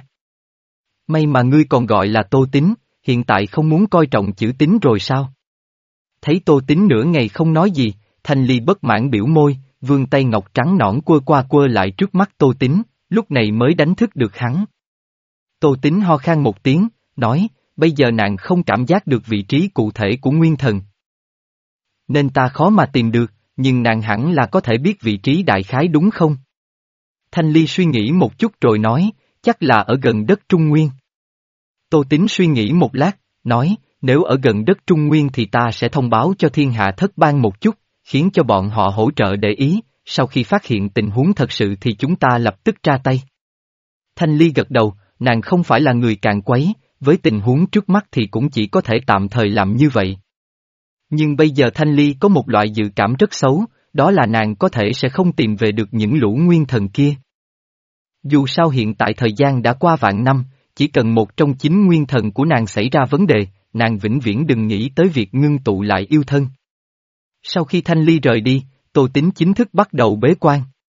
May mà ngươi còn gọi là Tô Tín, hiện tại không muốn coi trọng chữ Tín rồi sao? Thấy Tô Tín nửa ngày không nói gì, Thanh Ly bất mãn biểu môi, vươn tay ngọc trắng nõn quơ qua quơ lại trước mắt Tô Tín, lúc này mới đánh thức được hắn. Tô Tín ho khan một tiếng, nói, bây giờ nàng không cảm giác được vị trí cụ thể của nguyên thần. Nên ta khó mà tìm được, nhưng nàng hẳn là có thể biết vị trí đại khái đúng không? Thanh Ly suy nghĩ một chút rồi nói, chắc là ở gần đất Trung Nguyên. Tô Tín suy nghĩ một lát, nói, nếu ở gần đất Trung Nguyên thì ta sẽ thông báo cho thiên hạ thất bang một chút, khiến cho bọn họ hỗ trợ để ý, sau khi phát hiện tình huống thật sự thì chúng ta lập tức ra tay. Thanh Ly gật đầu, nàng không phải là người càn quấy, với tình huống trước mắt thì cũng chỉ có thể tạm thời làm như vậy. Nhưng bây giờ Thanh Ly có một loại dự cảm rất xấu, đó là nàng có thể sẽ không tìm về được những lũ nguyên thần kia. Dù sao hiện tại thời gian đã qua vạn năm, chỉ cần một trong chín nguyên thần của nàng xảy ra vấn đề, nàng vĩnh viễn đừng nghĩ tới việc ngưng tụ lại yêu thân. Sau khi Thanh Ly rời đi, Tô Tín chính thức bắt đầu bế quan.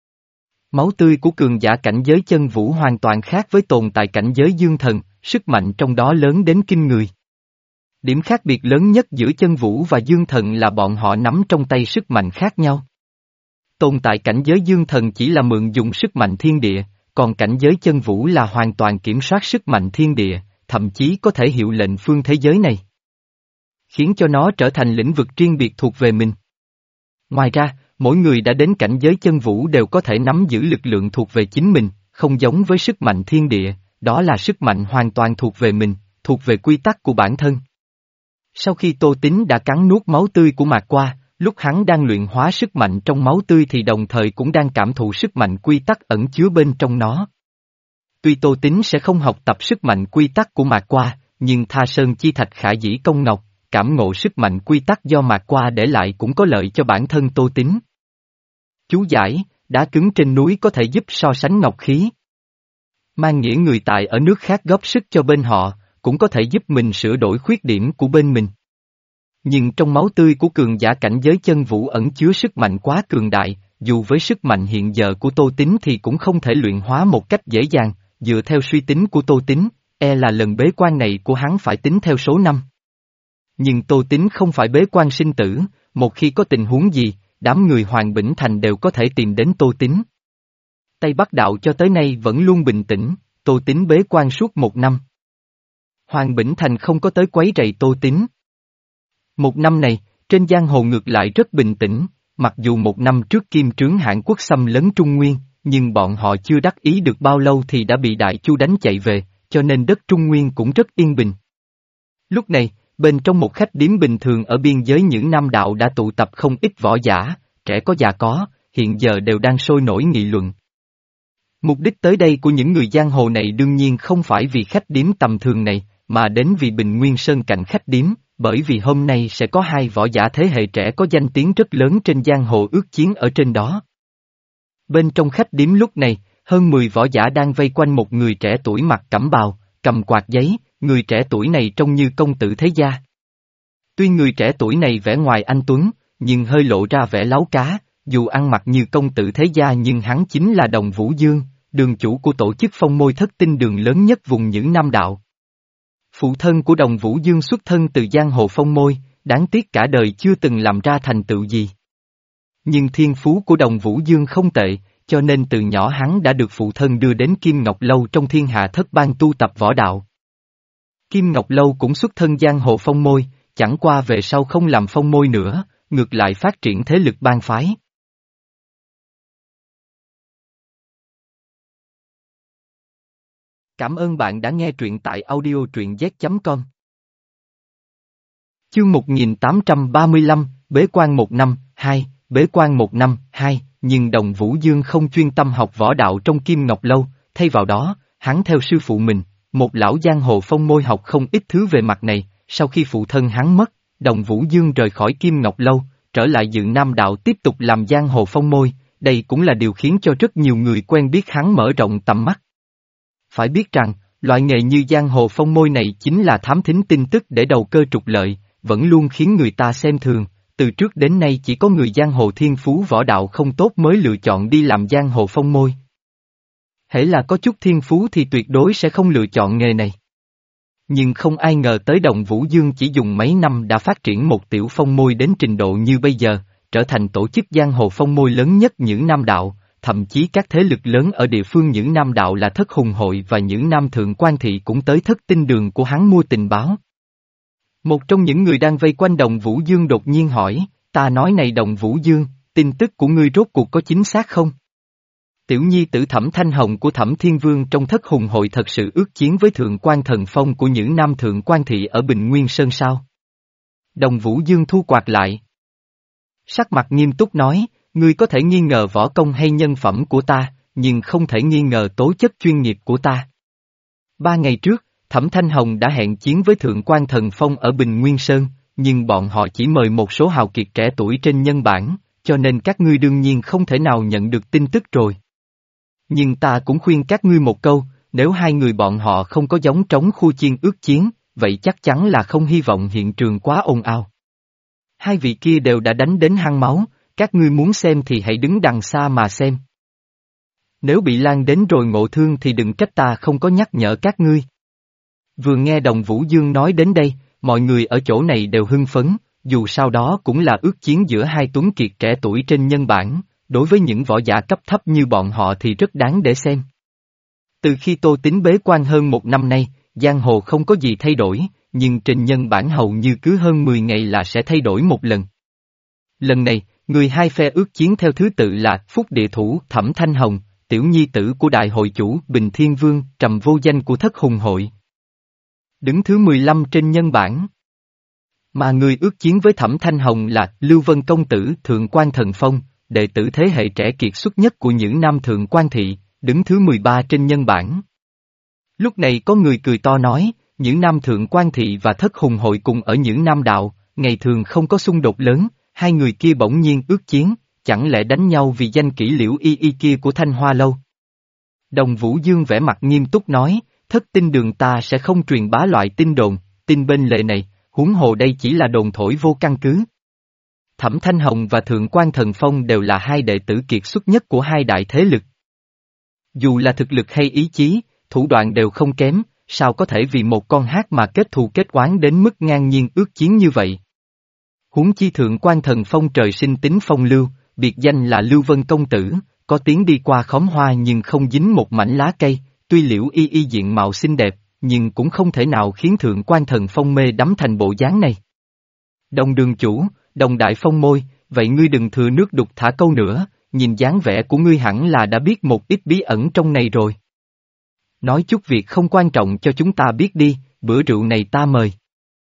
Máu tươi của cường giả cảnh giới chân vũ hoàn toàn khác với tồn tại cảnh giới dương thần, sức mạnh trong đó lớn đến kinh người. Điểm khác biệt lớn nhất giữa chân vũ và dương thần là bọn họ nắm trong tay sức mạnh khác nhau. Tồn tại cảnh giới dương thần chỉ là mượn dùng sức mạnh thiên địa, còn cảnh giới chân vũ là hoàn toàn kiểm soát sức mạnh thiên địa, thậm chí có thể hiệu lệnh phương thế giới này. Khiến cho nó trở thành lĩnh vực riêng biệt thuộc về mình. Ngoài ra, mỗi người đã đến cảnh giới chân vũ đều có thể nắm giữ lực lượng thuộc về chính mình, không giống với sức mạnh thiên địa, đó là sức mạnh hoàn toàn thuộc về mình, thuộc về quy tắc của bản thân. Sau khi Tô Tín đã cắn nuốt máu tươi của Mạc Qua, lúc hắn đang luyện hóa sức mạnh trong máu tươi thì đồng thời cũng đang cảm thụ sức mạnh quy tắc ẩn chứa bên trong nó. Tuy Tô Tín sẽ không học tập sức mạnh quy tắc của Mạc Qua, nhưng Tha Sơn Chi Thạch Khả Dĩ Công Ngọc, cảm ngộ sức mạnh quy tắc do Mạc Qua để lại cũng có lợi cho bản thân Tô Tín. Chú giải, đá cứng trên núi có thể giúp so sánh ngọc khí. Mang nghĩa người tài ở nước khác góp sức cho bên họ, cũng có thể giúp mình sửa đổi khuyết điểm của bên mình. Nhưng trong máu tươi của cường giả cảnh giới chân vũ ẩn chứa sức mạnh quá cường đại, dù với sức mạnh hiện giờ của Tô Tín thì cũng không thể luyện hóa một cách dễ dàng, dựa theo suy tính của Tô Tín, e là lần bế quan này của hắn phải tính theo số năm. Nhưng Tô Tín không phải bế quan sinh tử, một khi có tình huống gì, đám người Hoàng Bỉnh Thành đều có thể tìm đến Tô Tín. Tây Bắc Đạo cho tới nay vẫn luôn bình tĩnh, Tô Tín bế quan suốt một năm. Hoàng Bỉnh Thành không có tới quấy rầy Tô Tín. Một năm này, trên giang hồ ngược lại rất bình tĩnh, mặc dù một năm trước Kim Trướng Hãn Quốc xâm lấn Trung Nguyên, nhưng bọn họ chưa đắc ý được bao lâu thì đã bị Đại Chu đánh chạy về, cho nên đất Trung Nguyên cũng rất yên bình. Lúc này, bên trong một khách điếm bình thường ở biên giới những Nam Đạo đã tụ tập không ít võ giả, trẻ có già có, hiện giờ đều đang sôi nổi nghị luận. Mục đích tới đây của những người giang hồ này đương nhiên không phải vì khách điếm tầm thường này, mà đến vì Bình Nguyên Sơn cạnh khách điếm, bởi vì hôm nay sẽ có hai võ giả thế hệ trẻ có danh tiếng rất lớn trên giang hồ ước chiến ở trên đó. Bên trong khách điếm lúc này, hơn mười võ giả đang vây quanh một người trẻ tuổi mặc cẩm bào, cầm quạt giấy, người trẻ tuổi này trông như công tử thế gia. Tuy người trẻ tuổi này vẻ ngoài anh tuấn, nhưng hơi lộ ra vẻ láo cá, dù ăn mặc như công tử thế gia nhưng hắn chính là Đồng Vũ Dương, đường chủ của tổ chức phong môi thất tinh đường lớn nhất vùng những Nam Đạo. Phụ thân của Đồng Vũ Dương xuất thân từ giang hồ phong môi, đáng tiếc cả đời chưa từng làm ra thành tựu gì. Nhưng thiên phú của Đồng Vũ Dương không tệ, cho nên từ nhỏ hắn đã được phụ thân đưa đến Kim Ngọc Lâu trong thiên hạ thất bang tu tập võ đạo. Kim Ngọc Lâu cũng xuất thân giang hồ phong môi, chẳng qua về sau không làm phong môi nữa, ngược lại phát triển thế lực bang phái. Cảm ơn bạn đã nghe truyện tại audio truyện z chấm com. Chương một nghìn tám trăm ba mươi lăm, Bế quan một năm, hai, Bế quan một năm, hai, nhưng Đồng Vũ Dương không chuyên tâm học võ đạo trong Kim Ngọc Lâu, thay vào đó, hắn theo sư phụ mình, một lão giang hồ phong môi học không ít thứ về mặt này, sau khi phụ thân hắn mất, Đồng Vũ Dương rời khỏi Kim Ngọc Lâu, trở lại dự Nam Đạo tiếp tục làm giang hồ phong môi, đây cũng là điều khiến cho rất nhiều người quen biết hắn mở rộng tầm mắt. Phải biết rằng, loại nghề như giang hồ phong môi này chính là thám thính tin tức để đầu cơ trục lợi, vẫn luôn khiến người ta xem thường, từ trước đến nay chỉ có người giang hồ thiên phú võ đạo không tốt mới lựa chọn đi làm giang hồ phong môi. Hễ là có chút thiên phú thì tuyệt đối sẽ không lựa chọn nghề này. Nhưng không ai ngờ tới Đồng Vũ Dương chỉ dùng mấy năm đã phát triển một tiểu phong môi đến trình độ như bây giờ, trở thành tổ chức giang hồ phong môi lớn nhất những Nam Đạo, thậm chí các thế lực lớn ở địa phương những Nam Đạo là Thất Hùng Hội và những Nam Thượng Quan Thị cũng tới thất tinh đường của hắn mua tình báo. Một trong những người đang vây quanh Đồng Vũ Dương đột nhiên hỏi, ta nói này Đồng Vũ Dương, tin tức của ngươi rốt cuộc có chính xác không? Tiểu nhi tử Thẩm Thanh Hồng của Thẩm Thiên Vương trong Thất Hùng Hội thật sự ước chiến với Thượng Quan Thần Phong của những Nam Thượng Quan Thị ở Bình Nguyên Sơn sao? Đồng Vũ Dương thu quạt lại. Sắc mặt nghiêm túc nói, ngươi có thể nghi ngờ võ công hay nhân phẩm của ta, nhưng không thể nghi ngờ tố chất chuyên nghiệp của ta. Ba ngày trước, Thẩm Thanh Hồng đã hẹn chiến với Thượng Quan Thần Phong ở Bình Nguyên Sơn, nhưng bọn họ chỉ mời một số hào kiệt trẻ tuổi trên nhân bản, cho nên các ngươi đương nhiên không thể nào nhận được tin tức rồi. Nhưng ta cũng khuyên các ngươi một câu, nếu hai người bọn họ không có giống trống khu chiên ước chiến, vậy chắc chắn là không hy vọng hiện trường quá ồn ào. Hai vị kia đều đã đánh đến hăng máu, các ngươi muốn xem thì hãy đứng đằng xa mà xem. Nếu bị lan đến rồi ngộ thương thì đừng trách ta không có nhắc nhở các ngươi. Vừa nghe Đồng Vũ Dương nói đến đây, mọi người ở chỗ này đều hưng phấn, dù sau đó cũng là ước chiến giữa hai tuấn kiệt trẻ tuổi trên nhân bản, đối với những võ giả cấp thấp như bọn họ thì rất đáng để xem. Từ khi Tô Tín bế quan hơn một năm nay, giang hồ không có gì thay đổi, nhưng trên nhân bản hầu như cứ hơn mười ngày là sẽ thay đổi một lần. Lần này, người hai phe ước chiến theo thứ tự là Phúc Địa Thủ Thẩm Thanh Hồng, tiểu nhi tử của đại hội chủ Bình Thiên Vương, Trầm Vô Danh của Thất Hùng Hội. Đứng thứ mười lăm trên nhân bản. Mà người ước chiến với Thẩm Thanh Hồng là Lưu Vân Công Tử Thượng Quan Thần Phong, đệ tử thế hệ trẻ kiệt xuất nhất của những Nam Thượng Quan Thị, đứng thứ mười ba trên nhân bản. Lúc này có người cười to nói, những Nam Thượng Quan Thị và Thất Hùng Hội cùng ở những Nam Đạo, ngày thường không có xung đột lớn, hai người kia bỗng nhiên ước chiến, chẳng lẽ đánh nhau vì danh kỹ Liễu Y Y kia của Thanh Hoa Lâu. Đồng Vũ Dương vẻ mặt nghiêm túc nói, thất tinh đường ta sẽ không truyền bá loại tin đồn, tin bên lề này, huống hồ đây chỉ là đồn thổi vô căn cứ. Thẩm Thanh Hồng và Thượng Quan Thần Phong đều là hai đệ tử kiệt xuất nhất của hai đại thế lực. Dù là thực lực hay ý chí, thủ đoạn đều không kém, sao có thể vì một con hát mà kết thù kết oán đến mức ngang nhiên ước chiến như vậy. Huống chi Thượng Quan Thần Phong trời sinh tính phong lưu, biệt danh là Lưu Vân Công Tử, có tiếng đi qua khóm hoa nhưng không dính một mảnh lá cây, tuy Liễu Y Y diện mạo xinh đẹp, nhưng cũng không thể nào khiến Thượng Quan Thần Phong mê đắm thành bộ dáng này. Đồng đường chủ, Đồng đại phong môi, vậy ngươi đừng thừa nước đục thả câu nữa, nhìn dáng vẻ của ngươi hẳn là đã biết một ít bí ẩn trong này rồi. Nói chút việc không quan trọng cho chúng ta biết đi, bữa rượu này ta mời.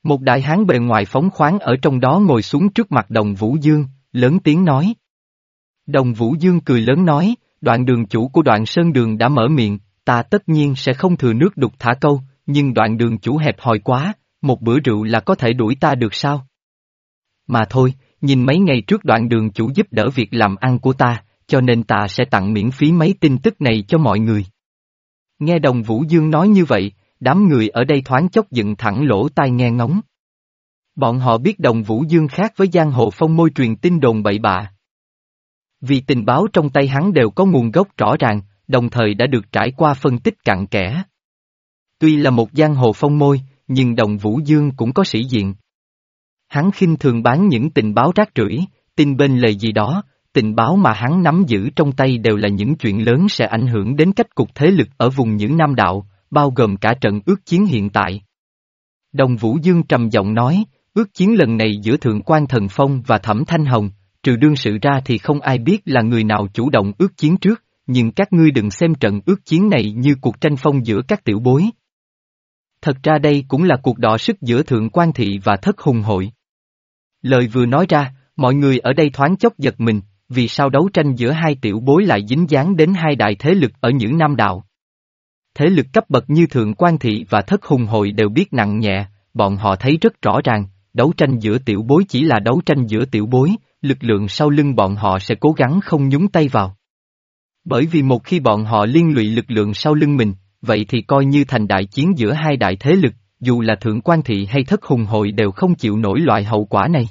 Một đại hán bề ngoài phóng khoáng ở trong đó ngồi xuống trước mặt Đồng Vũ Dương, lớn tiếng nói. Đồng Vũ Dương cười lớn nói, Đoạn đường chủ của Đoạn Sơn Đường đã mở miệng, ta tất nhiên sẽ không thừa nước đục thả câu, nhưng Đoạn đường chủ hẹp hòi quá, một bữa rượu là có thể đuổi ta được sao? Mà thôi, nhìn mấy ngày trước Đoạn đường chủ giúp đỡ việc làm ăn của ta, cho nên ta sẽ tặng miễn phí mấy tin tức này cho mọi người. Nghe Đồng Vũ Dương nói như vậy, đám người ở đây thoáng chốc dựng thẳng lỗ tai nghe ngóng. Bọn họ biết Đồng Vũ Dương khác với giang hồ phong môi truyền tin đồn bậy bạ. Vì tình báo trong tay hắn đều có nguồn gốc rõ ràng, đồng thời đã được trải qua phân tích cặn kẽ. Tuy là một giang hồ phong môi, nhưng Đồng Vũ Dương cũng có sĩ diện. Hắn khinh thường bán những tình báo rác rưởi, tin bên lề gì đó, tình báo mà hắn nắm giữ trong tay đều là những chuyện lớn sẽ ảnh hưởng đến cách cục thế lực ở vùng những Nam Đạo, bao gồm cả trận ước chiến hiện tại. Đồng Vũ Dương trầm giọng nói, ước chiến lần này giữa Thượng Quan Thần Phong và Thẩm Thanh Hồng, trừ đương sự ra thì không ai biết là người nào chủ động ước chiến trước, nhưng các ngươi đừng xem trận ước chiến này như cuộc tranh phong giữa các tiểu bối. Thật ra đây cũng là cuộc đọ sức giữa Thượng Quan Thị và Thất Hùng Hội. Lời vừa nói ra, mọi người ở đây thoáng chốc giật mình, vì sao đấu tranh giữa hai tiểu bối lại dính dáng đến hai đại thế lực ở những Nam Đạo. Thế lực cấp bậc như Thượng Quan Thị và Thất Hùng Hội đều biết nặng nhẹ, bọn họ thấy rất rõ ràng, đấu tranh giữa tiểu bối chỉ là đấu tranh giữa tiểu bối, lực lượng sau lưng bọn họ sẽ cố gắng không nhúng tay vào. Bởi vì một khi bọn họ liên lụy lực lượng sau lưng mình, vậy thì coi như thành đại chiến giữa hai đại thế lực, dù là Thượng Quan Thị hay Thất Hùng Hội đều không chịu nổi loại hậu quả này.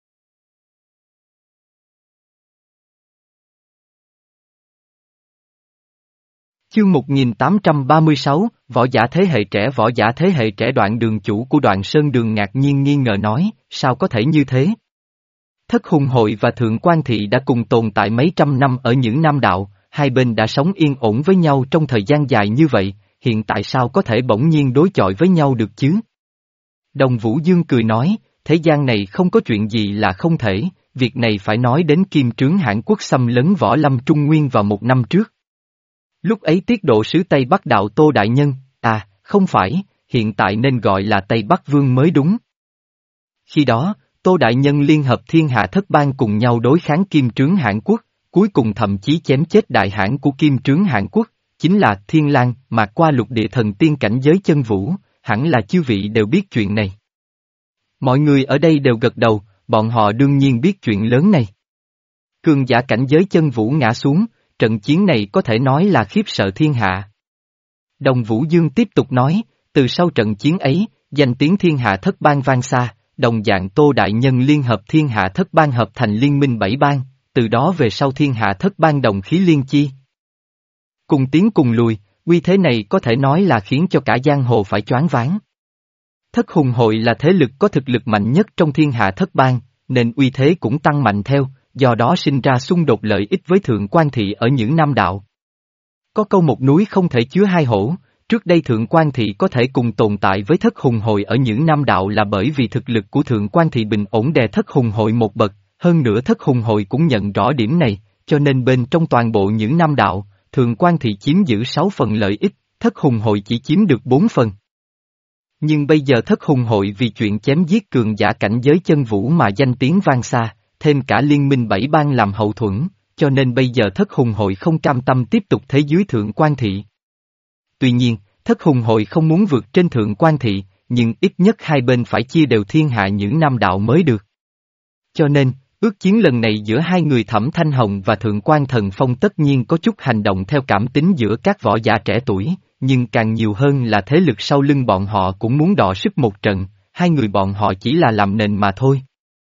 Chương một nghìn tám trăm ba mươi sáu, võ giả thế hệ trẻ võ giả thế hệ trẻ Đoạn đường chủ của Đoạn Sơn Đường ngạc nhiên nghi ngờ nói, sao có thể như thế? Thất Hùng Hội và Thượng Quan Thị đã cùng tồn tại mấy trăm năm ở những Nam Đạo, hai bên đã sống yên ổn với nhau trong thời gian dài như vậy, hiện tại sao có thể bỗng nhiên đối chọi với nhau được chứ? Đồng Vũ Dương cười nói, thế gian này không có chuyện gì là không thể, việc này phải nói đến Kim Trướng Hãn Quốc xâm lấn Võ Lâm Trung Nguyên vào một năm trước. Lúc ấy tiết độ sứ Tây Bắc Đạo Tô Đại Nhân, à, không phải, hiện tại nên gọi là Tây Bắc Vương mới đúng. Khi đó, Tô Đại Nhân liên hợp thiên hạ thất bang cùng nhau đối kháng Kim Trướng Hãn Quốc, cuối cùng thậm chí chém chết đại hãn của Kim Trướng Hãn Quốc, chính là Thiên Lang mà qua lục địa thần tiên cảnh giới chân vũ, hẳn là chư vị đều biết chuyện này. Mọi người ở đây đều gật đầu, bọn họ đương nhiên biết chuyện lớn này. Cường giả cảnh giới chân vũ ngã xuống, trận chiến này có thể nói là khiếp sợ thiên hạ. Đồng Vũ Dương tiếp tục nói, từ sau trận chiến ấy, danh tiếng thiên hạ thất bang vang xa, đồng dạng Tô Đại Nhân liên hợp thiên hạ thất bang hợp thành liên minh bảy bang, từ đó về sau thiên hạ thất bang đồng khí liên chi. Cùng tiến cùng lùi, uy thế này có thể nói là khiến cho cả giang hồ phải choáng váng. Thất Hùng Hội là thế lực có thực lực mạnh nhất trong thiên hạ thất bang, nên uy thế cũng tăng mạnh theo, do đó sinh ra xung đột lợi ích với Thượng Quan Thị ở những Nam Đạo. Có câu một núi không thể chứa hai hổ, trước đây Thượng Quan Thị có thể cùng tồn tại với Thất Hùng Hội ở những Nam Đạo là bởi vì thực lực của Thượng Quan Thị bình ổn đè Thất Hùng Hội một bậc, hơn nữa Thất Hùng Hội cũng nhận rõ điểm này, cho nên bên trong toàn bộ những Nam Đạo, Thượng Quan Thị chiếm giữ sáu phần lợi ích, Thất Hùng Hội chỉ chiếm được bốn phần. Nhưng bây giờ Thất Hùng Hội vì chuyện chém giết cường giả cảnh giới chân vũ mà danh tiếng vang xa, thêm cả liên minh bảy bang làm hậu thuẫn, cho nên bây giờ Thất Hùng Hội không cam tâm tiếp tục thế dưới Thượng Quan Thị. Tuy nhiên, Thất Hùng Hội không muốn vượt trên Thượng Quan Thị, nhưng ít nhất hai bên phải chia đều thiên hạ những Nam Đạo mới được. Cho nên, ước chiến lần này giữa hai người Thẩm Thanh Hồng và Thượng Quan Thần Phong tất nhiên có chút hành động theo cảm tính giữa các võ giả trẻ tuổi, nhưng càng nhiều hơn là thế lực sau lưng bọn họ cũng muốn đọ sức một trận, hai người bọn họ chỉ là làm nền mà thôi.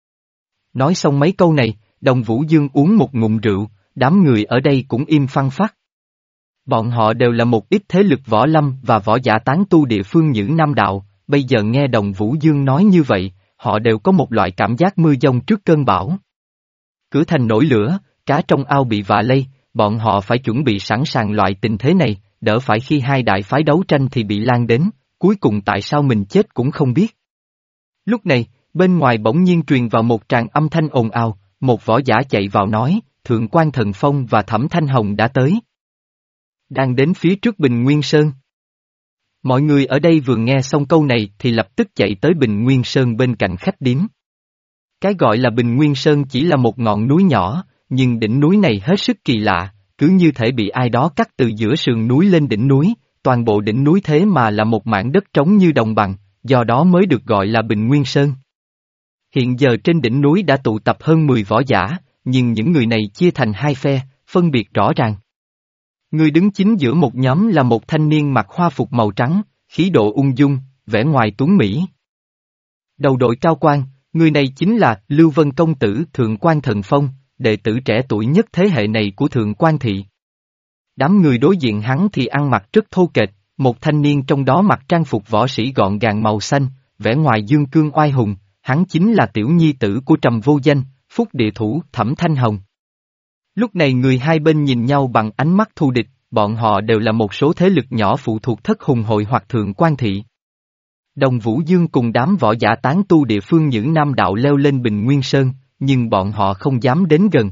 Nói xong mấy câu này, Đồng Vũ Dương uống một ngụm rượu, đám người ở đây cũng im phăng phắc. Bọn họ đều là một ít thế lực võ lâm và võ giả tán tu địa phương những Nam Đạo, bây giờ nghe Đồng Vũ Dương nói như vậy, họ đều có một loại cảm giác mưa giông trước cơn bão. Cửa thành nổi lửa, cá trong ao bị vạ lây, bọn họ phải chuẩn bị sẵn sàng loại tình thế này, đỡ phải khi hai đại phái đấu tranh thì bị lan đến, cuối cùng tại sao mình chết cũng không biết. Lúc này, bên ngoài bỗng nhiên truyền vào một tràng âm thanh ồn ào, một võ giả chạy vào nói, Thượng Quan Thần Phong và Thẩm Thanh Hồng đã tới. Đang đến phía trước Bình Nguyên Sơn. Mọi người ở đây vừa nghe xong câu này thì lập tức chạy tới Bình Nguyên Sơn bên cạnh khách điếm. Cái gọi là Bình Nguyên Sơn chỉ là một ngọn núi nhỏ, nhưng đỉnh núi này hết sức kỳ lạ, cứ như thể bị ai đó cắt từ giữa sườn núi lên đỉnh núi, toàn bộ đỉnh núi thế mà là một mảng đất trống như đồng bằng, do đó mới được gọi là Bình Nguyên Sơn. Hiện giờ trên đỉnh núi đã tụ tập hơn mười võ giả, nhưng những người này chia thành hai phe, phân biệt rõ ràng. Người đứng chính giữa một nhóm là một thanh niên mặc hoa phục màu trắng, khí độ ung dung, vẻ ngoài tuấn mỹ. Đầu đội cao quan, người này chính là Lưu Vân Công Tử Thượng Quan Thần Phong, đệ tử trẻ tuổi nhất thế hệ này của Thượng Quan Thị. Đám người đối diện hắn thì ăn mặc rất thô kệch, một thanh niên trong đó mặc trang phục võ sĩ gọn gàng màu xanh, vẻ ngoài dương cương oai hùng, hắn chính là tiểu nhi tử của Trầm Vô Danh, Phúc Địa Thủ Thẩm Thanh Hồng. Lúc này người hai bên nhìn nhau bằng ánh mắt thù địch, bọn họ đều là một số thế lực nhỏ phụ thuộc Thất Hùng Hội hoặc Thượng Quan Thị. Đồng Vũ Dương cùng đám võ giả tán tu địa phương Nhữ Nam Đạo leo lên Bình Nguyên Sơn, nhưng bọn họ không dám đến gần.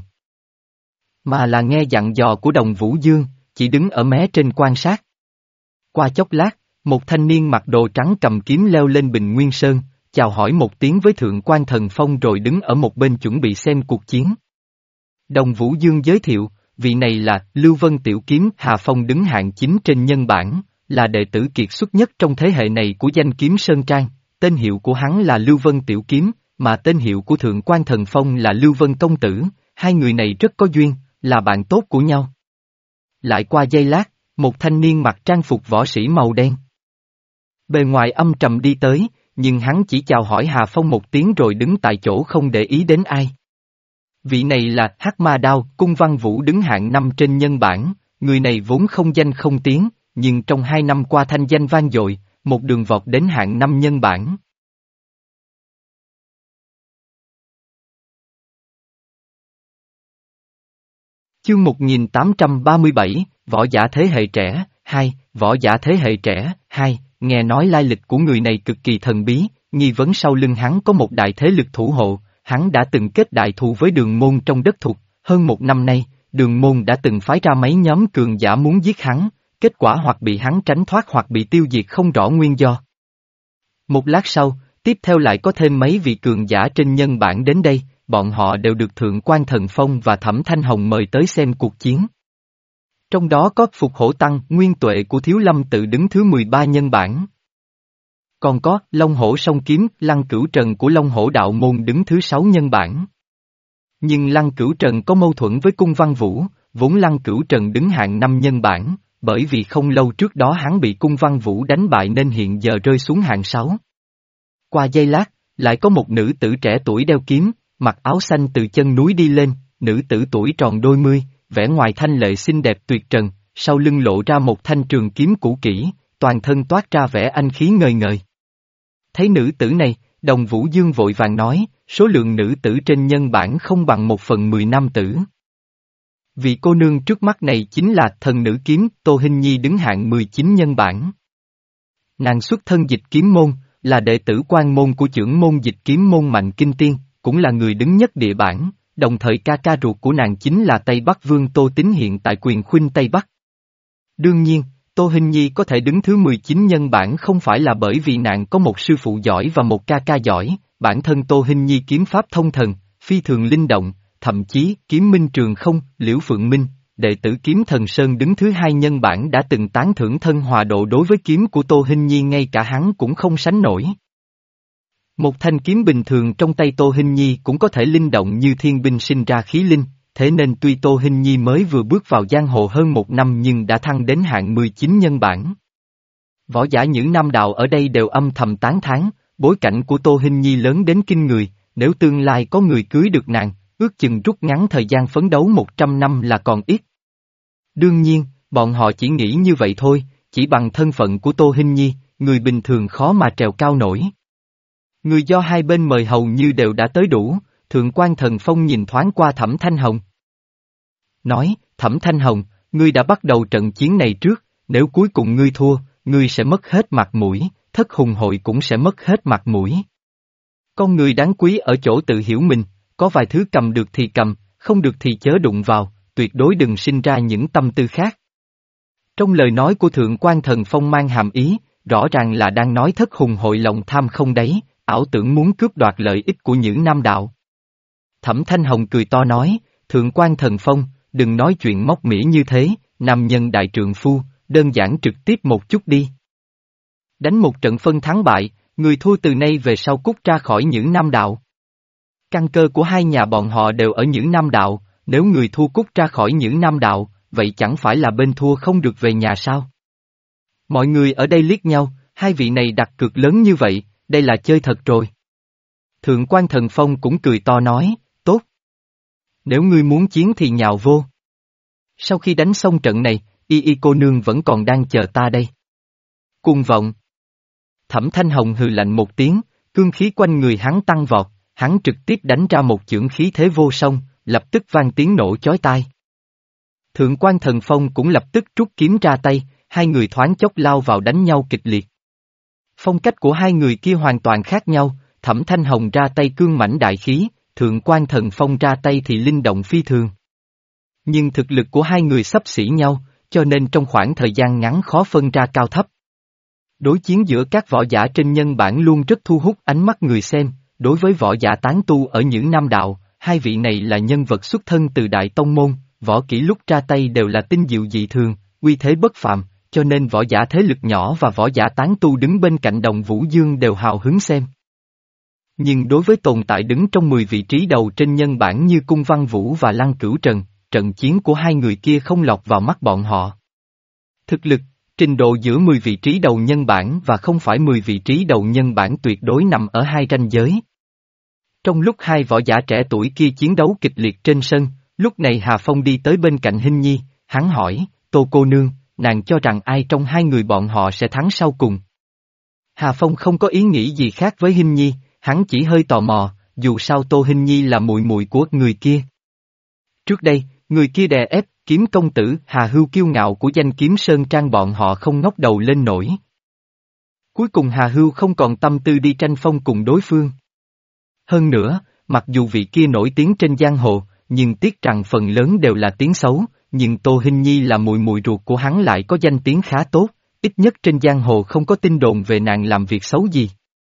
Mà là nghe dặn dò của Đồng Vũ Dương, chỉ đứng ở mé trên quan sát. Qua chốc lát, một thanh niên mặc đồ trắng cầm kiếm leo lên Bình Nguyên Sơn, chào hỏi một tiếng với Thượng Quan Thần Phong rồi đứng ở một bên chuẩn bị xem cuộc chiến. Đồng Vũ Dương giới thiệu, vị này là Lưu Vân Tiểu Kiếm Hà Phong đứng hạng chính trên nhân bản, là đệ tử kiệt xuất nhất trong thế hệ này của danh kiếm Sơn Trang, tên hiệu của hắn là Lưu Vân Tiểu Kiếm, mà tên hiệu của Thượng Quan Thần Phong là Lưu Vân Công Tử, hai người này rất có duyên, là bạn tốt của nhau. Lại qua giây lát, một thanh niên mặc trang phục võ sĩ màu đen. Bề ngoài âm trầm đi tới, nhưng hắn chỉ chào hỏi Hà Phong một tiếng rồi đứng tại chỗ không để ý đến ai. Vị này là Hắc Ma Đao, Cung Văn Vũ đứng hạng năm trên nhân bản, người này vốn không danh không tiếng, nhưng trong hai năm qua thanh danh vang dội, một đường vọt đến hạng năm nhân bản. Chương một nghìn tám trăm ba mươi bảy, Võ giả thế hệ trẻ, hai, Võ giả thế hệ trẻ, hai, nghe nói lai lịch của người này cực kỳ thần bí, nghi vấn sau lưng hắn có một đại thế lực thủ hộ, hắn đã từng kết đại thù với Đường Môn trong đất Thục, hơn một năm nay, Đường Môn đã từng phái ra mấy nhóm cường giả muốn giết hắn, kết quả hoặc bị hắn tránh thoát hoặc bị tiêu diệt không rõ nguyên do. Một lát sau, tiếp theo lại có thêm mấy vị cường giả trên nhân bản đến đây, bọn họ đều được Thượng Quan Thần Phong và Thẩm Thanh Hồng mời tới xem cuộc chiến. Trong đó có Phục Hổ Tăng, Nguyên Tuệ của Thiếu Lâm tự đứng thứ mười ba nhân bản. Còn có Long Hổ Song Kiếm, Lăng Cửu Trần của Long Hổ Đạo Môn đứng thứ sáu nhân bản. Nhưng Lăng Cửu Trần có mâu thuẫn với Cung Văn Vũ, vốn Lăng Cửu Trần đứng hạng năm nhân bản, bởi vì không lâu trước đó hắn bị Cung Văn Vũ đánh bại nên hiện giờ rơi xuống hạng sáu. Qua giây lát, lại có một nữ tử trẻ tuổi đeo kiếm, mặc áo xanh từ chân núi đi lên, nữ tử tuổi tròn đôi mươi, vẻ ngoài thanh lệ xinh đẹp tuyệt trần, sau lưng lộ ra một thanh trường kiếm cũ kỹ, toàn thân toát ra vẻ anh khí ngời ngời. Thấy nữ tử này, Đồng Vũ Dương vội vàng nói, số lượng nữ tử trên nhân bản không bằng một phần mười nam tử. Vị cô nương trước mắt này chính là thần nữ kiếm Tô Hinh Nhi đứng hạng mười chín nhân bản. Nàng xuất thân Dịch Kiếm Môn, là đệ tử quan môn của trưởng môn Dịch Kiếm Môn Mạnh Kinh Tiên, cũng là người đứng nhất địa bản, đồng thời ca ca ruột của nàng chính là Tây Bắc Vương Tô Tín hiện tại quyền khuynh Tây Bắc. Đương nhiên, Tô Hinh Nhi có thể đứng thứ mười chín nhân bản không phải là bởi vì nàng có một sư phụ giỏi và một ca ca giỏi, bản thân Tô Hinh Nhi kiếm pháp thông thần, phi thường linh động, thậm chí Kiếm Minh Trường Không, Liễu Phượng Minh, đệ tử Kiếm Thần Sơn đứng thứ hai nhân bản đã từng tán thưởng thân hòa độ đối với kiếm của Tô Hinh Nhi, ngay cả hắn cũng không sánh nổi. Một thanh kiếm bình thường trong tay Tô Hinh Nhi cũng có thể linh động như thiên binh sinh ra khí linh, thế nên tuy Tô Hinh Nhi mới vừa bước vào giang hồ hơn một năm nhưng đã thăng đến hạng mười chín nhân bản. Võ giả Nhữ Nam Đạo ở đây đều âm thầm tán thán, bối cảnh của Tô Hinh Nhi lớn đến kinh người, nếu tương lai có người cưới được nàng, ước chừng rút ngắn thời gian phấn đấu một trăm năm là còn ít. Đương nhiên, bọn họ chỉ nghĩ như vậy thôi, chỉ bằng thân phận của Tô Hinh Nhi, người bình thường khó mà trèo cao nổi. Người do hai bên mời hầu như đều đã tới đủ, Thượng Quan Thần Phong nhìn thoáng qua Thẩm Thanh Hồng. Nói, Thẩm Thanh Hồng, ngươi đã bắt đầu trận chiến này trước, nếu cuối cùng ngươi thua, ngươi sẽ mất hết mặt mũi, Thất Hùng Hội cũng sẽ mất hết mặt mũi. Con người đáng quý ở chỗ tự hiểu mình, có vài thứ cầm được thì cầm, không được thì chớ đụng vào, tuyệt đối đừng sinh ra những tâm tư khác. Trong lời nói của Thượng Quan Thần Phong mang hàm ý, rõ ràng là đang nói thất hùng hội lòng tham không đấy, ảo tưởng muốn cướp đoạt lợi ích của Nhữ Nam Đạo. Thẩm Thanh Hồng cười to nói, Thượng quan Thần Phong, đừng nói chuyện móc mỉa như thế, nam nhân đại trượng phu, đơn giản trực tiếp một chút đi. Đánh một trận phân thắng bại, người thua từ nay về sau cút ra khỏi Nhữ Nam Đạo. Căn cơ của hai nhà bọn họ đều ở Nhữ Nam Đạo, nếu người thua cút ra khỏi Nhữ Nam Đạo, vậy chẳng phải là bên thua không được về nhà sao? Mọi người ở đây liếc nhau, hai vị này đặt cược lớn như vậy, đây là chơi thật rồi. Thượng quan Thần Phong cũng cười to nói, tốt. Nếu ngươi muốn chiến thì nhào vô. Sau khi đánh xong trận này, y y cô nương vẫn còn đang chờ ta đây. Cuồng vọng. Thẩm Thanh Hồng hừ lạnh một tiếng, cương khí quanh người hắn tăng vọt, hắn trực tiếp đánh ra một chưởng khí thế vô song, lập tức vang tiếng nổ chói tai. Thượng quan Thần Phong cũng lập tức rút kiếm ra tay, hai người thoáng chốc lao vào đánh nhau kịch liệt. Phong cách của hai người kia hoàn toàn khác nhau, Thẩm Thanh Hồng ra tay cương mãnh đại khí, Thượng quan Thần Phong ra tay thì linh động phi thường. Nhưng thực lực của hai người xấp xỉ nhau, cho nên trong khoảng thời gian ngắn khó phân ra cao thấp. Đối chiến giữa các võ giả trên nhân bản luôn rất thu hút ánh mắt người xem, đối với võ giả tán tu ở những Nam Đạo, hai vị này là nhân vật xuất thân từ Đại Tông Môn, võ kỹ lúc ra tay đều là tinh diệu dị thường, uy thế bất phàm, cho nên võ giả thế lực nhỏ và võ giả tán tu đứng bên cạnh Đồng Vũ Dương đều hào hứng xem. Nhưng đối với tồn tại đứng trong mười vị trí đầu trên nhân bản như Cung Văn Vũ và Lăng Cửu Trần, trận chiến của hai người kia không lọt vào mắt bọn họ. Thực lực, trình độ giữa mười vị trí đầu nhân bản và không phải mười vị trí đầu nhân bản tuyệt đối nằm ở hai ranh giới. Trong lúc hai võ giả trẻ tuổi kia chiến đấu kịch liệt trên sân, lúc này Hà Phong đi tới bên cạnh Hinh Nhi, hắn hỏi, Tô cô nương, nàng cho rằng ai trong hai người bọn họ sẽ thắng sau cùng. Hà Phong không có ý nghĩ gì khác với Hinh Nhi, hắn chỉ hơi tò mò, dù sao Tô Hinh Nhi là muội muội của người kia. Trước đây, người kia đè ép, kiếm công tử Hà Hưu kiêu ngạo của danh kiếm Sơn Trang bọn họ không ngóc đầu lên nổi. Cuối cùng Hà Hưu không còn tâm tư đi tranh phong cùng đối phương. Hơn nữa, mặc dù vị kia nổi tiếng trên giang hồ, nhưng tiếc rằng phần lớn đều là tiếng xấu, nhưng Tô Hinh Nhi là muội muội ruột của hắn lại có danh tiếng khá tốt, ít nhất trên giang hồ không có tin đồn về nàng làm việc xấu gì.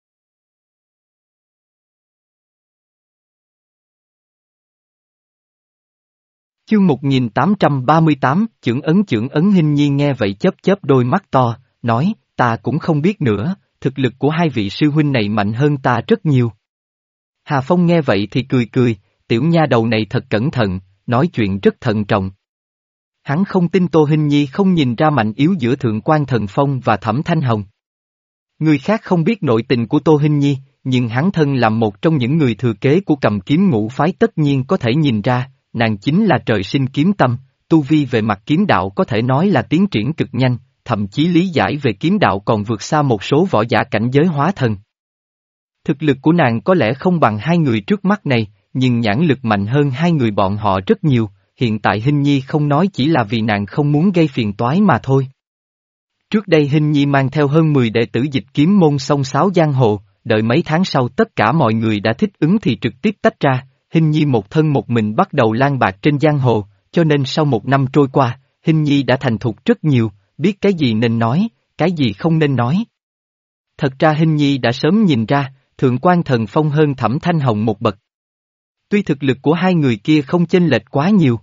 Chương một nghìn tám trăm ba mươi tám, chưởng ấn chưởng ấn Hinh Nhi nghe vậy chớp chớp đôi mắt to, nói, ta cũng không biết nữa, thực lực của hai vị sư huynh này mạnh hơn ta rất nhiều. Hà Phong nghe vậy thì cười cười, tiểu nha đầu này thật cẩn thận, nói chuyện rất thận trọng. Hắn không tin Tô Hinh Nhi không nhìn ra mạnh yếu giữa Thượng quan Thần Phong và Thẩm Thanh Hồng. Người khác không biết nội tình của Tô Hinh Nhi, nhưng hắn thân làm một trong những người thừa kế của Cầm Kiếm Ngũ Phái tất nhiên có thể nhìn ra, nàng chính là trời sinh kiếm tâm, tu vi về mặt kiếm đạo có thể nói là tiến triển cực nhanh, thậm chí lý giải về kiếm đạo còn vượt xa một số võ giả cảnh giới hóa thần. Thực lực của nàng có lẽ không bằng hai người trước mắt này, nhưng nhãn lực mạnh hơn hai người bọn họ rất nhiều, hiện tại Hinh Nhi không nói chỉ là vì nàng không muốn gây phiền toái mà thôi. Trước đây Hinh Nhi mang theo hơn mười đệ tử dịch kiếm môn song sáo giang hồ, đợi mấy tháng sau tất cả mọi người đã thích ứng thì trực tiếp tách ra, Hinh Nhi một thân một mình bắt đầu lang bạc trên giang hồ, cho nên sau một năm trôi qua, Hinh Nhi đã thành thục rất nhiều, biết cái gì nên nói, cái gì không nên nói. Thật ra Hinh Nhi đã sớm nhìn ra, Thượng quan Thần Phong hơn Thẩm Thanh Hồng một bậc. Tuy thực lực của hai người kia không chênh lệch quá nhiều,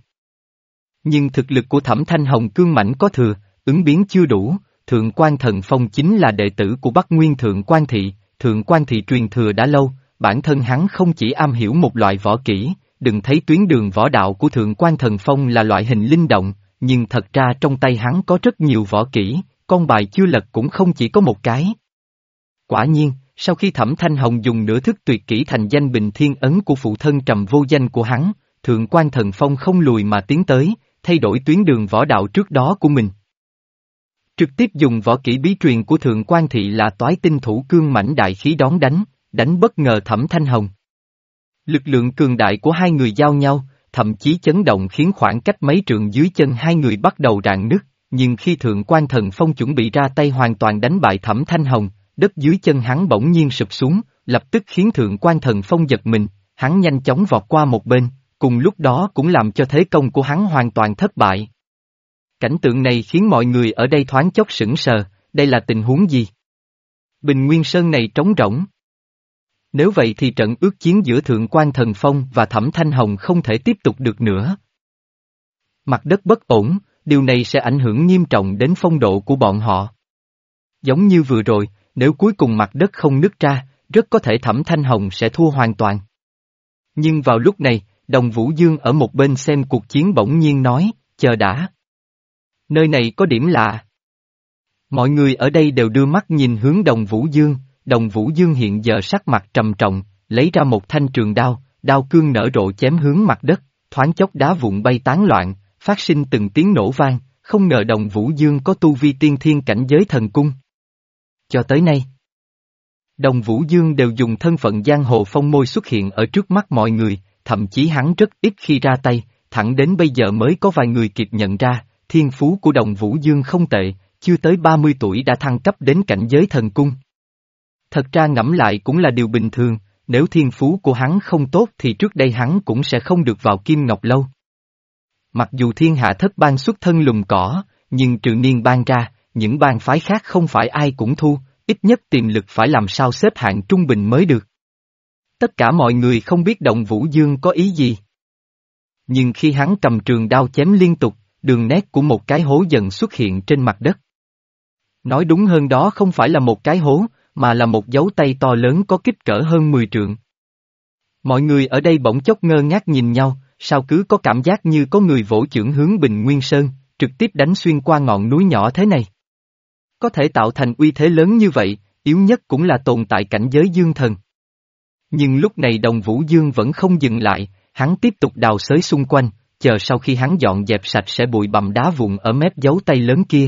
nhưng thực lực của Thẩm Thanh Hồng cương mãnh có thừa, ứng biến chưa đủ, Thượng quan Thần Phong chính là đệ tử của Bắc Nguyên Thượng quan Thị, Thượng quan Thị truyền thừa đã lâu, bản thân hắn không chỉ am hiểu một loại võ kỹ, đừng thấy tuyến đường võ đạo của Thượng quan Thần Phong là loại hình linh động, nhưng thật ra trong tay hắn có rất nhiều võ kỹ, con bài chưa lật cũng không chỉ có một cái. Quả nhiên, sau khi Thẩm Thanh Hồng dùng nửa thức tuyệt kỹ thành danh Bình Thiên Ấn của phụ thân trầm vô danh của hắn, Thượng quan Thần Phong không lùi mà tiến tới, thay đổi tuyến đường võ đạo trước đó của mình. Trực tiếp dùng võ kỹ bí truyền của Thượng quan Thị là toái tinh thủ cương mãnh đại khí đón đánh, đánh bất ngờ Thẩm Thanh Hồng. Lực lượng cường đại của hai người giao nhau, thậm chí chấn động khiến khoảng cách mấy trượng dưới chân hai người bắt đầu rạn nứt, nhưng khi Thượng quan Thần Phong chuẩn bị ra tay hoàn toàn đánh bại Thẩm Thanh Hồng, đất dưới chân hắn bỗng nhiên sụp xuống, lập tức khiến Thượng quan Thần Phong giật mình, hắn nhanh chóng vọt qua một bên, cùng lúc đó cũng làm cho thế công của hắn hoàn toàn thất bại. Cảnh tượng này khiến mọi người ở đây thoáng chốc sững sờ, đây là tình huống gì? Bình Nguyên Sơn này trống rỗng. Nếu vậy thì trận ước chiến giữa Thượng quan Thần Phong và Thẩm Thanh Hồng không thể tiếp tục được nữa. Mặt đất bất ổn, điều này sẽ ảnh hưởng nghiêm trọng đến phong độ của bọn họ. Giống như vừa rồi, nếu cuối cùng mặt đất không nứt ra, rất có thể Thẩm Thanh Hồng sẽ thua hoàn toàn. Nhưng vào lúc này, Đồng Vũ Dương ở một bên xem cuộc chiến bỗng nhiên nói, chờ đã. Nơi này có điểm lạ. Mọi người ở đây đều đưa mắt nhìn hướng Đồng Vũ Dương, Đồng Vũ Dương hiện giờ sắc mặt trầm trọng, lấy ra một thanh trường đao, đao cương nở rộ chém hướng mặt đất, thoáng chốc đá vụn bay tán loạn, phát sinh từng tiếng nổ vang, không ngờ Đồng Vũ Dương có tu vi tiên thiên cảnh giới thần cung. Cho tới nay, Đồng Vũ Dương đều dùng thân phận giang hồ phong môi xuất hiện ở trước mắt mọi người, thậm chí hắn rất ít khi ra tay, thẳng đến bây giờ mới có vài người kịp nhận ra, thiên phú của Đồng Vũ Dương không tệ, chưa tới ba mươi tuổi đã thăng cấp đến cảnh giới thần cung. Thật ra ngẫm lại cũng là điều bình thường, nếu thiên phú của hắn không tốt thì trước đây hắn cũng sẽ không được vào Kim Ngọc Lâu. Mặc dù thiên hạ thất bang xuất thân lùm cỏ, nhưng trừ niên bang ra, những bang phái khác không phải ai cũng thu, ít nhất tiềm lực phải làm sao xếp hạng trung bình mới được. Tất cả mọi người không biết Đồng Vũ Dương có ý gì. Nhưng khi hắn cầm trường đao chém liên tục, đường nét của một cái hố dần xuất hiện trên mặt đất. Nói đúng hơn đó không phải là một cái hố, mà là một dấu tay to lớn có kích cỡ hơn mười trượng. Mọi người ở đây bỗng chốc ngơ ngác nhìn nhau, sao cứ có cảm giác như có người vỗ chưởng hướng Bình Nguyên Sơn, trực tiếp đánh xuyên qua ngọn núi nhỏ thế này. Có thể tạo thành uy thế lớn như vậy, yếu nhất cũng là tồn tại cảnh giới dương thần. Nhưng lúc này Đồng Vũ Dương vẫn không dừng lại, hắn tiếp tục đào xới xung quanh, chờ sau khi hắn dọn dẹp sạch sẽ bụi bặm đá vụn ở mép dấu tay lớn kia.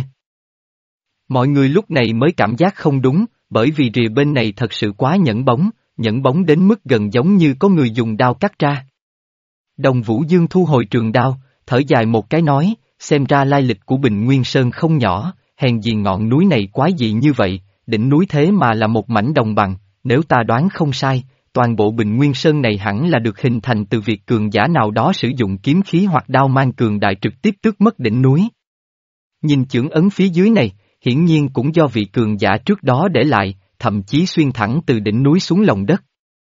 Mọi người lúc này mới cảm giác không đúng, bởi vì rìa bên này thật sự quá nhẫn bóng, nhẫn bóng đến mức gần giống như có người dùng đao cắt ra. Đồng Vũ Dương thu hồi trường đao, thở dài một cái nói, xem ra lai lịch của Bình Nguyên Sơn không nhỏ, hèn gì ngọn núi này quái dị như vậy, đỉnh núi thế mà là một mảnh đồng bằng, nếu ta đoán không sai, toàn bộ Bình Nguyên Sơn này hẳn là được hình thành từ việc cường giả nào đó sử dụng kiếm khí hoặc đao mang cường đại trực tiếp tước mất đỉnh núi. Nhìn chưởng ấn phía dưới này, hiển nhiên cũng do vị cường giả trước đó để lại, thậm chí xuyên thẳng từ đỉnh núi xuống lòng đất.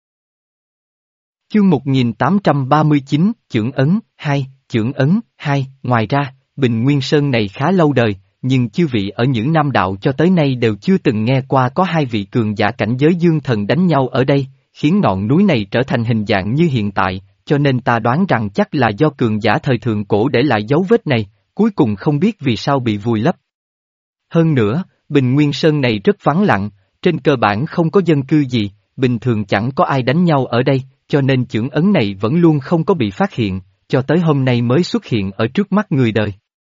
Chương một nghìn tám trăm ba mươi chín, chưởng ấn, hai, chưởng ấn, hai, ngoài ra, Bình Nguyên Sơn này khá lâu đời, nhưng chư vị ở những nam đạo cho tới nay đều chưa từng nghe qua có hai vị cường giả cảnh giới dương thần đánh nhau ở đây, khiến ngọn núi này trở thành hình dạng như hiện tại, cho nên ta đoán rằng chắc là do cường giả thời thượng cổ để lại dấu vết này, cuối cùng không biết vì sao bị vùi lấp. Hơn nữa, Bình Nguyên Sơn này rất vắng lặng, trên cơ bản không có dân cư gì, bình thường chẳng có ai đánh nhau ở đây, cho nên chưởng ấn này vẫn luôn không có bị phát hiện, cho tới hôm nay mới xuất hiện ở trước mắt người đời.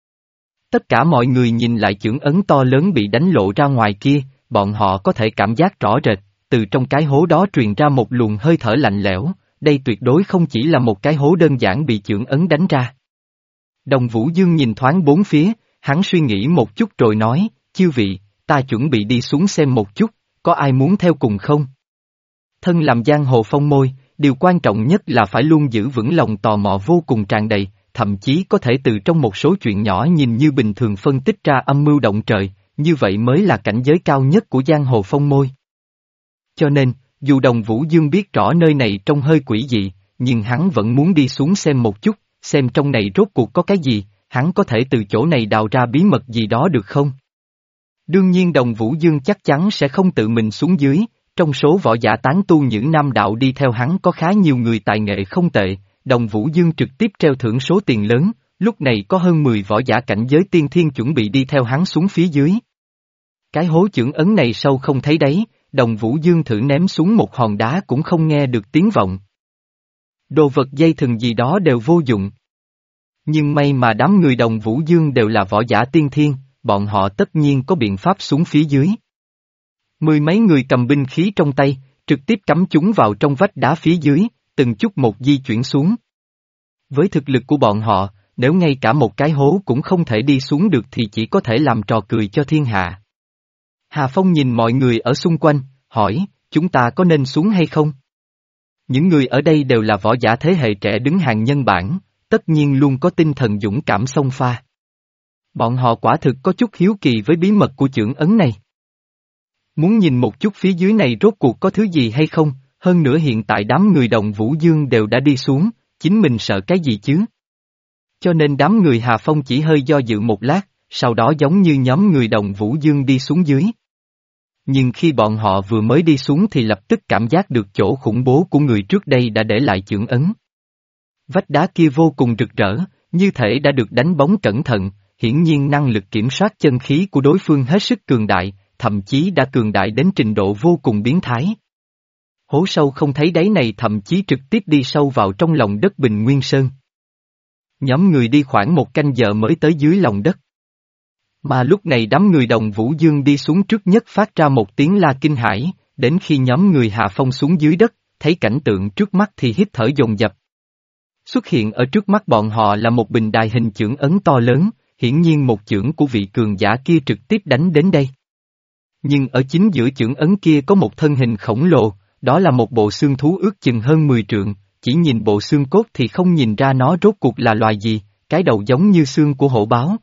Tất cả mọi người nhìn lại chưởng ấn to lớn bị đánh lộ ra ngoài kia, bọn họ có thể cảm giác rõ rệt, từ trong cái hố đó truyền ra một luồng hơi thở lạnh lẽo, đây tuyệt đối không chỉ là một cái hố đơn giản bị chưởng ấn đánh ra. Đồng Vũ Dương nhìn thoáng bốn phía, hắn suy nghĩ một chút rồi nói, chư vị, ta chuẩn bị đi xuống xem một chút, có ai muốn theo cùng không? Thân làm giang hồ phong môi, điều quan trọng nhất là phải luôn giữ vững lòng tò mò vô cùng tràn đầy, thậm chí có thể từ trong một số chuyện nhỏ nhìn như bình thường phân tích ra âm mưu động trời, như vậy mới là cảnh giới cao nhất của giang hồ phong môi. Cho nên, dù Đồng Vũ Dương biết rõ nơi này trông hơi quỷ dị, nhưng hắn vẫn muốn đi xuống xem một chút, xem trong này rốt cuộc có cái gì, hắn có thể từ chỗ này đào ra bí mật gì đó được không? Đương nhiên Đồng Vũ Dương chắc chắn sẽ không tự mình xuống dưới, trong số võ giả tán tu những nam đạo đi theo hắn có khá nhiều người tài nghệ không tệ, Đồng Vũ Dương trực tiếp treo thưởng số tiền lớn, lúc này có hơn mười võ giả cảnh giới tiên thiên chuẩn bị đi theo hắn xuống phía dưới. Cái hố chưởng ấn này sâu không thấy đáy, Đồng Vũ Dương thử ném xuống một hòn đá cũng không nghe được tiếng vọng. Đồ vật dây thừng gì đó đều vô dụng. Nhưng may mà đám người Đồng Vũ Dương đều là võ giả tiên thiên, bọn họ tất nhiên có biện pháp xuống phía dưới. Mười mấy người cầm binh khí trong tay, trực tiếp cắm chúng vào trong vách đá phía dưới, từng chút một di chuyển xuống. Với thực lực của bọn họ, nếu ngay cả một cái hố cũng không thể đi xuống được thì chỉ có thể làm trò cười cho thiên hạ. Hà Phong nhìn mọi người ở xung quanh, hỏi, chúng ta có nên xuống hay không? Những người ở đây đều là võ giả thế hệ trẻ đứng hàng nhân bản, tất nhiên luôn có tinh thần dũng cảm xông pha. Bọn họ quả thực có chút hiếu kỳ với bí mật của chưởng ấn này. Muốn nhìn một chút phía dưới này rốt cuộc có thứ gì hay không, hơn nữa hiện tại đám người Đồng Vũ Dương đều đã đi xuống, chính mình sợ cái gì chứ? Cho nên đám người Hà Phong chỉ hơi do dự một lát, sau đó giống như nhóm người Đồng Vũ Dương đi xuống dưới. Nhưng khi bọn họ vừa mới đi xuống thì lập tức cảm giác được chỗ khủng bố của người trước đây đã để lại chưởng ấn. Vách đá kia vô cùng rực rỡ, như thể đã được đánh bóng cẩn thận, hiển nhiên năng lực kiểm soát chân khí của đối phương hết sức cường đại, thậm chí đã cường đại đến trình độ vô cùng biến thái. Hố sâu không thấy đáy này thậm chí trực tiếp đi sâu vào trong lòng đất Bình Nguyên Sơn. Nhóm người đi khoảng một canh giờ mới tới dưới lòng đất. Mà lúc này đám người Đồng Vũ Dương đi xuống trước nhất phát ra một tiếng la kinh hãi, đến khi nhóm người Hà Phong xuống dưới đất, thấy cảnh tượng trước mắt thì hít thở dồn dập. Xuất hiện ở trước mắt bọn họ là một bình đài hình chưởng ấn to lớn, hiển nhiên một chưởng của vị cường giả kia trực tiếp đánh đến đây. Nhưng ở chính giữa chưởng ấn kia có một thân hình khổng lồ, đó là một bộ xương thú ước chừng hơn mười trượng, chỉ nhìn bộ xương cốt thì không nhìn ra nó rốt cuộc là loài gì, cái đầu giống như xương của hổ báo.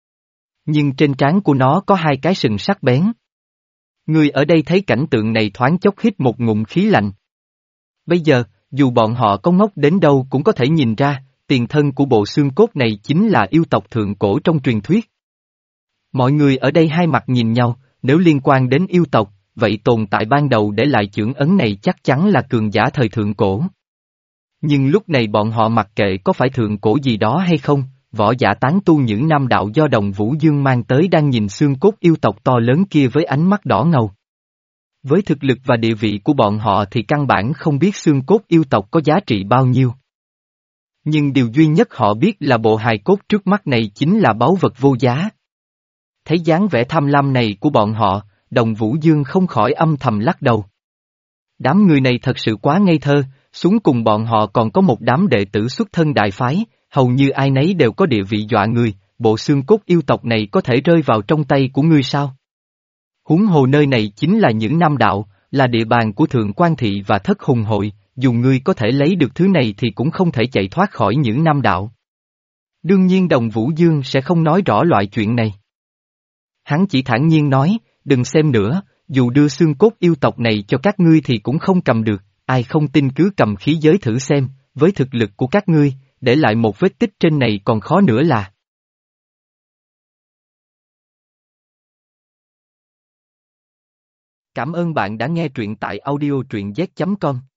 Nhưng trên trán của nó có hai cái sừng sắc bén. Người ở đây thấy cảnh tượng này thoáng chốc hít một ngụm khí lạnh. Bây giờ, dù bọn họ có ngốc đến đâu cũng có thể nhìn ra, tiền thân của bộ xương cốt này chính là yêu tộc thượng cổ trong truyền thuyết. Mọi người ở đây hai mặt nhìn nhau, nếu liên quan đến yêu tộc, vậy tồn tại ban đầu để lại chưởng ấn này chắc chắn là cường giả thời thượng cổ. Nhưng lúc này bọn họ mặc kệ có phải thượng cổ gì đó hay không, võ giả tán tu những nam đạo do Đồng Vũ Dương mang tới đang nhìn xương cốt yêu tộc to lớn kia với ánh mắt đỏ ngầu. Với thực lực và địa vị của bọn họ thì căn bản không biết xương cốt yêu tộc có giá trị bao nhiêu. Nhưng điều duy nhất họ biết là bộ hài cốt trước mắt này chính là báu vật vô giá. Thấy dáng vẻ tham lam này của bọn họ, Đồng Vũ Dương không khỏi âm thầm lắc đầu. Đám người này thật sự quá ngây thơ, xuống cùng bọn họ còn có một đám đệ tử xuất thân đại phái, hầu như ai nấy đều có địa vị dọa người, bộ xương cốt yêu tộc này có thể rơi vào trong tay của ngươi sao? Huống hồ nơi này chính là những nam đạo, là địa bàn của Thượng Quan Thị và Thất Hùng Hội, dù ngươi có thể lấy được thứ này thì cũng không thể chạy thoát khỏi những nam đạo. Đương nhiên Đồng Vũ Dương sẽ không nói rõ loại chuyện này. Hắn chỉ thản nhiên nói, đừng xem nữa, dù đưa xương cốt yêu tộc này cho các ngươi thì cũng không cầm được, ai không tin cứ cầm khí giới thử xem, với thực lực của các ngươi, để lại một vết tích trên này còn khó nữa là. Cảm ơn bạn đã nghe truyện tại audio truyện z chấm com.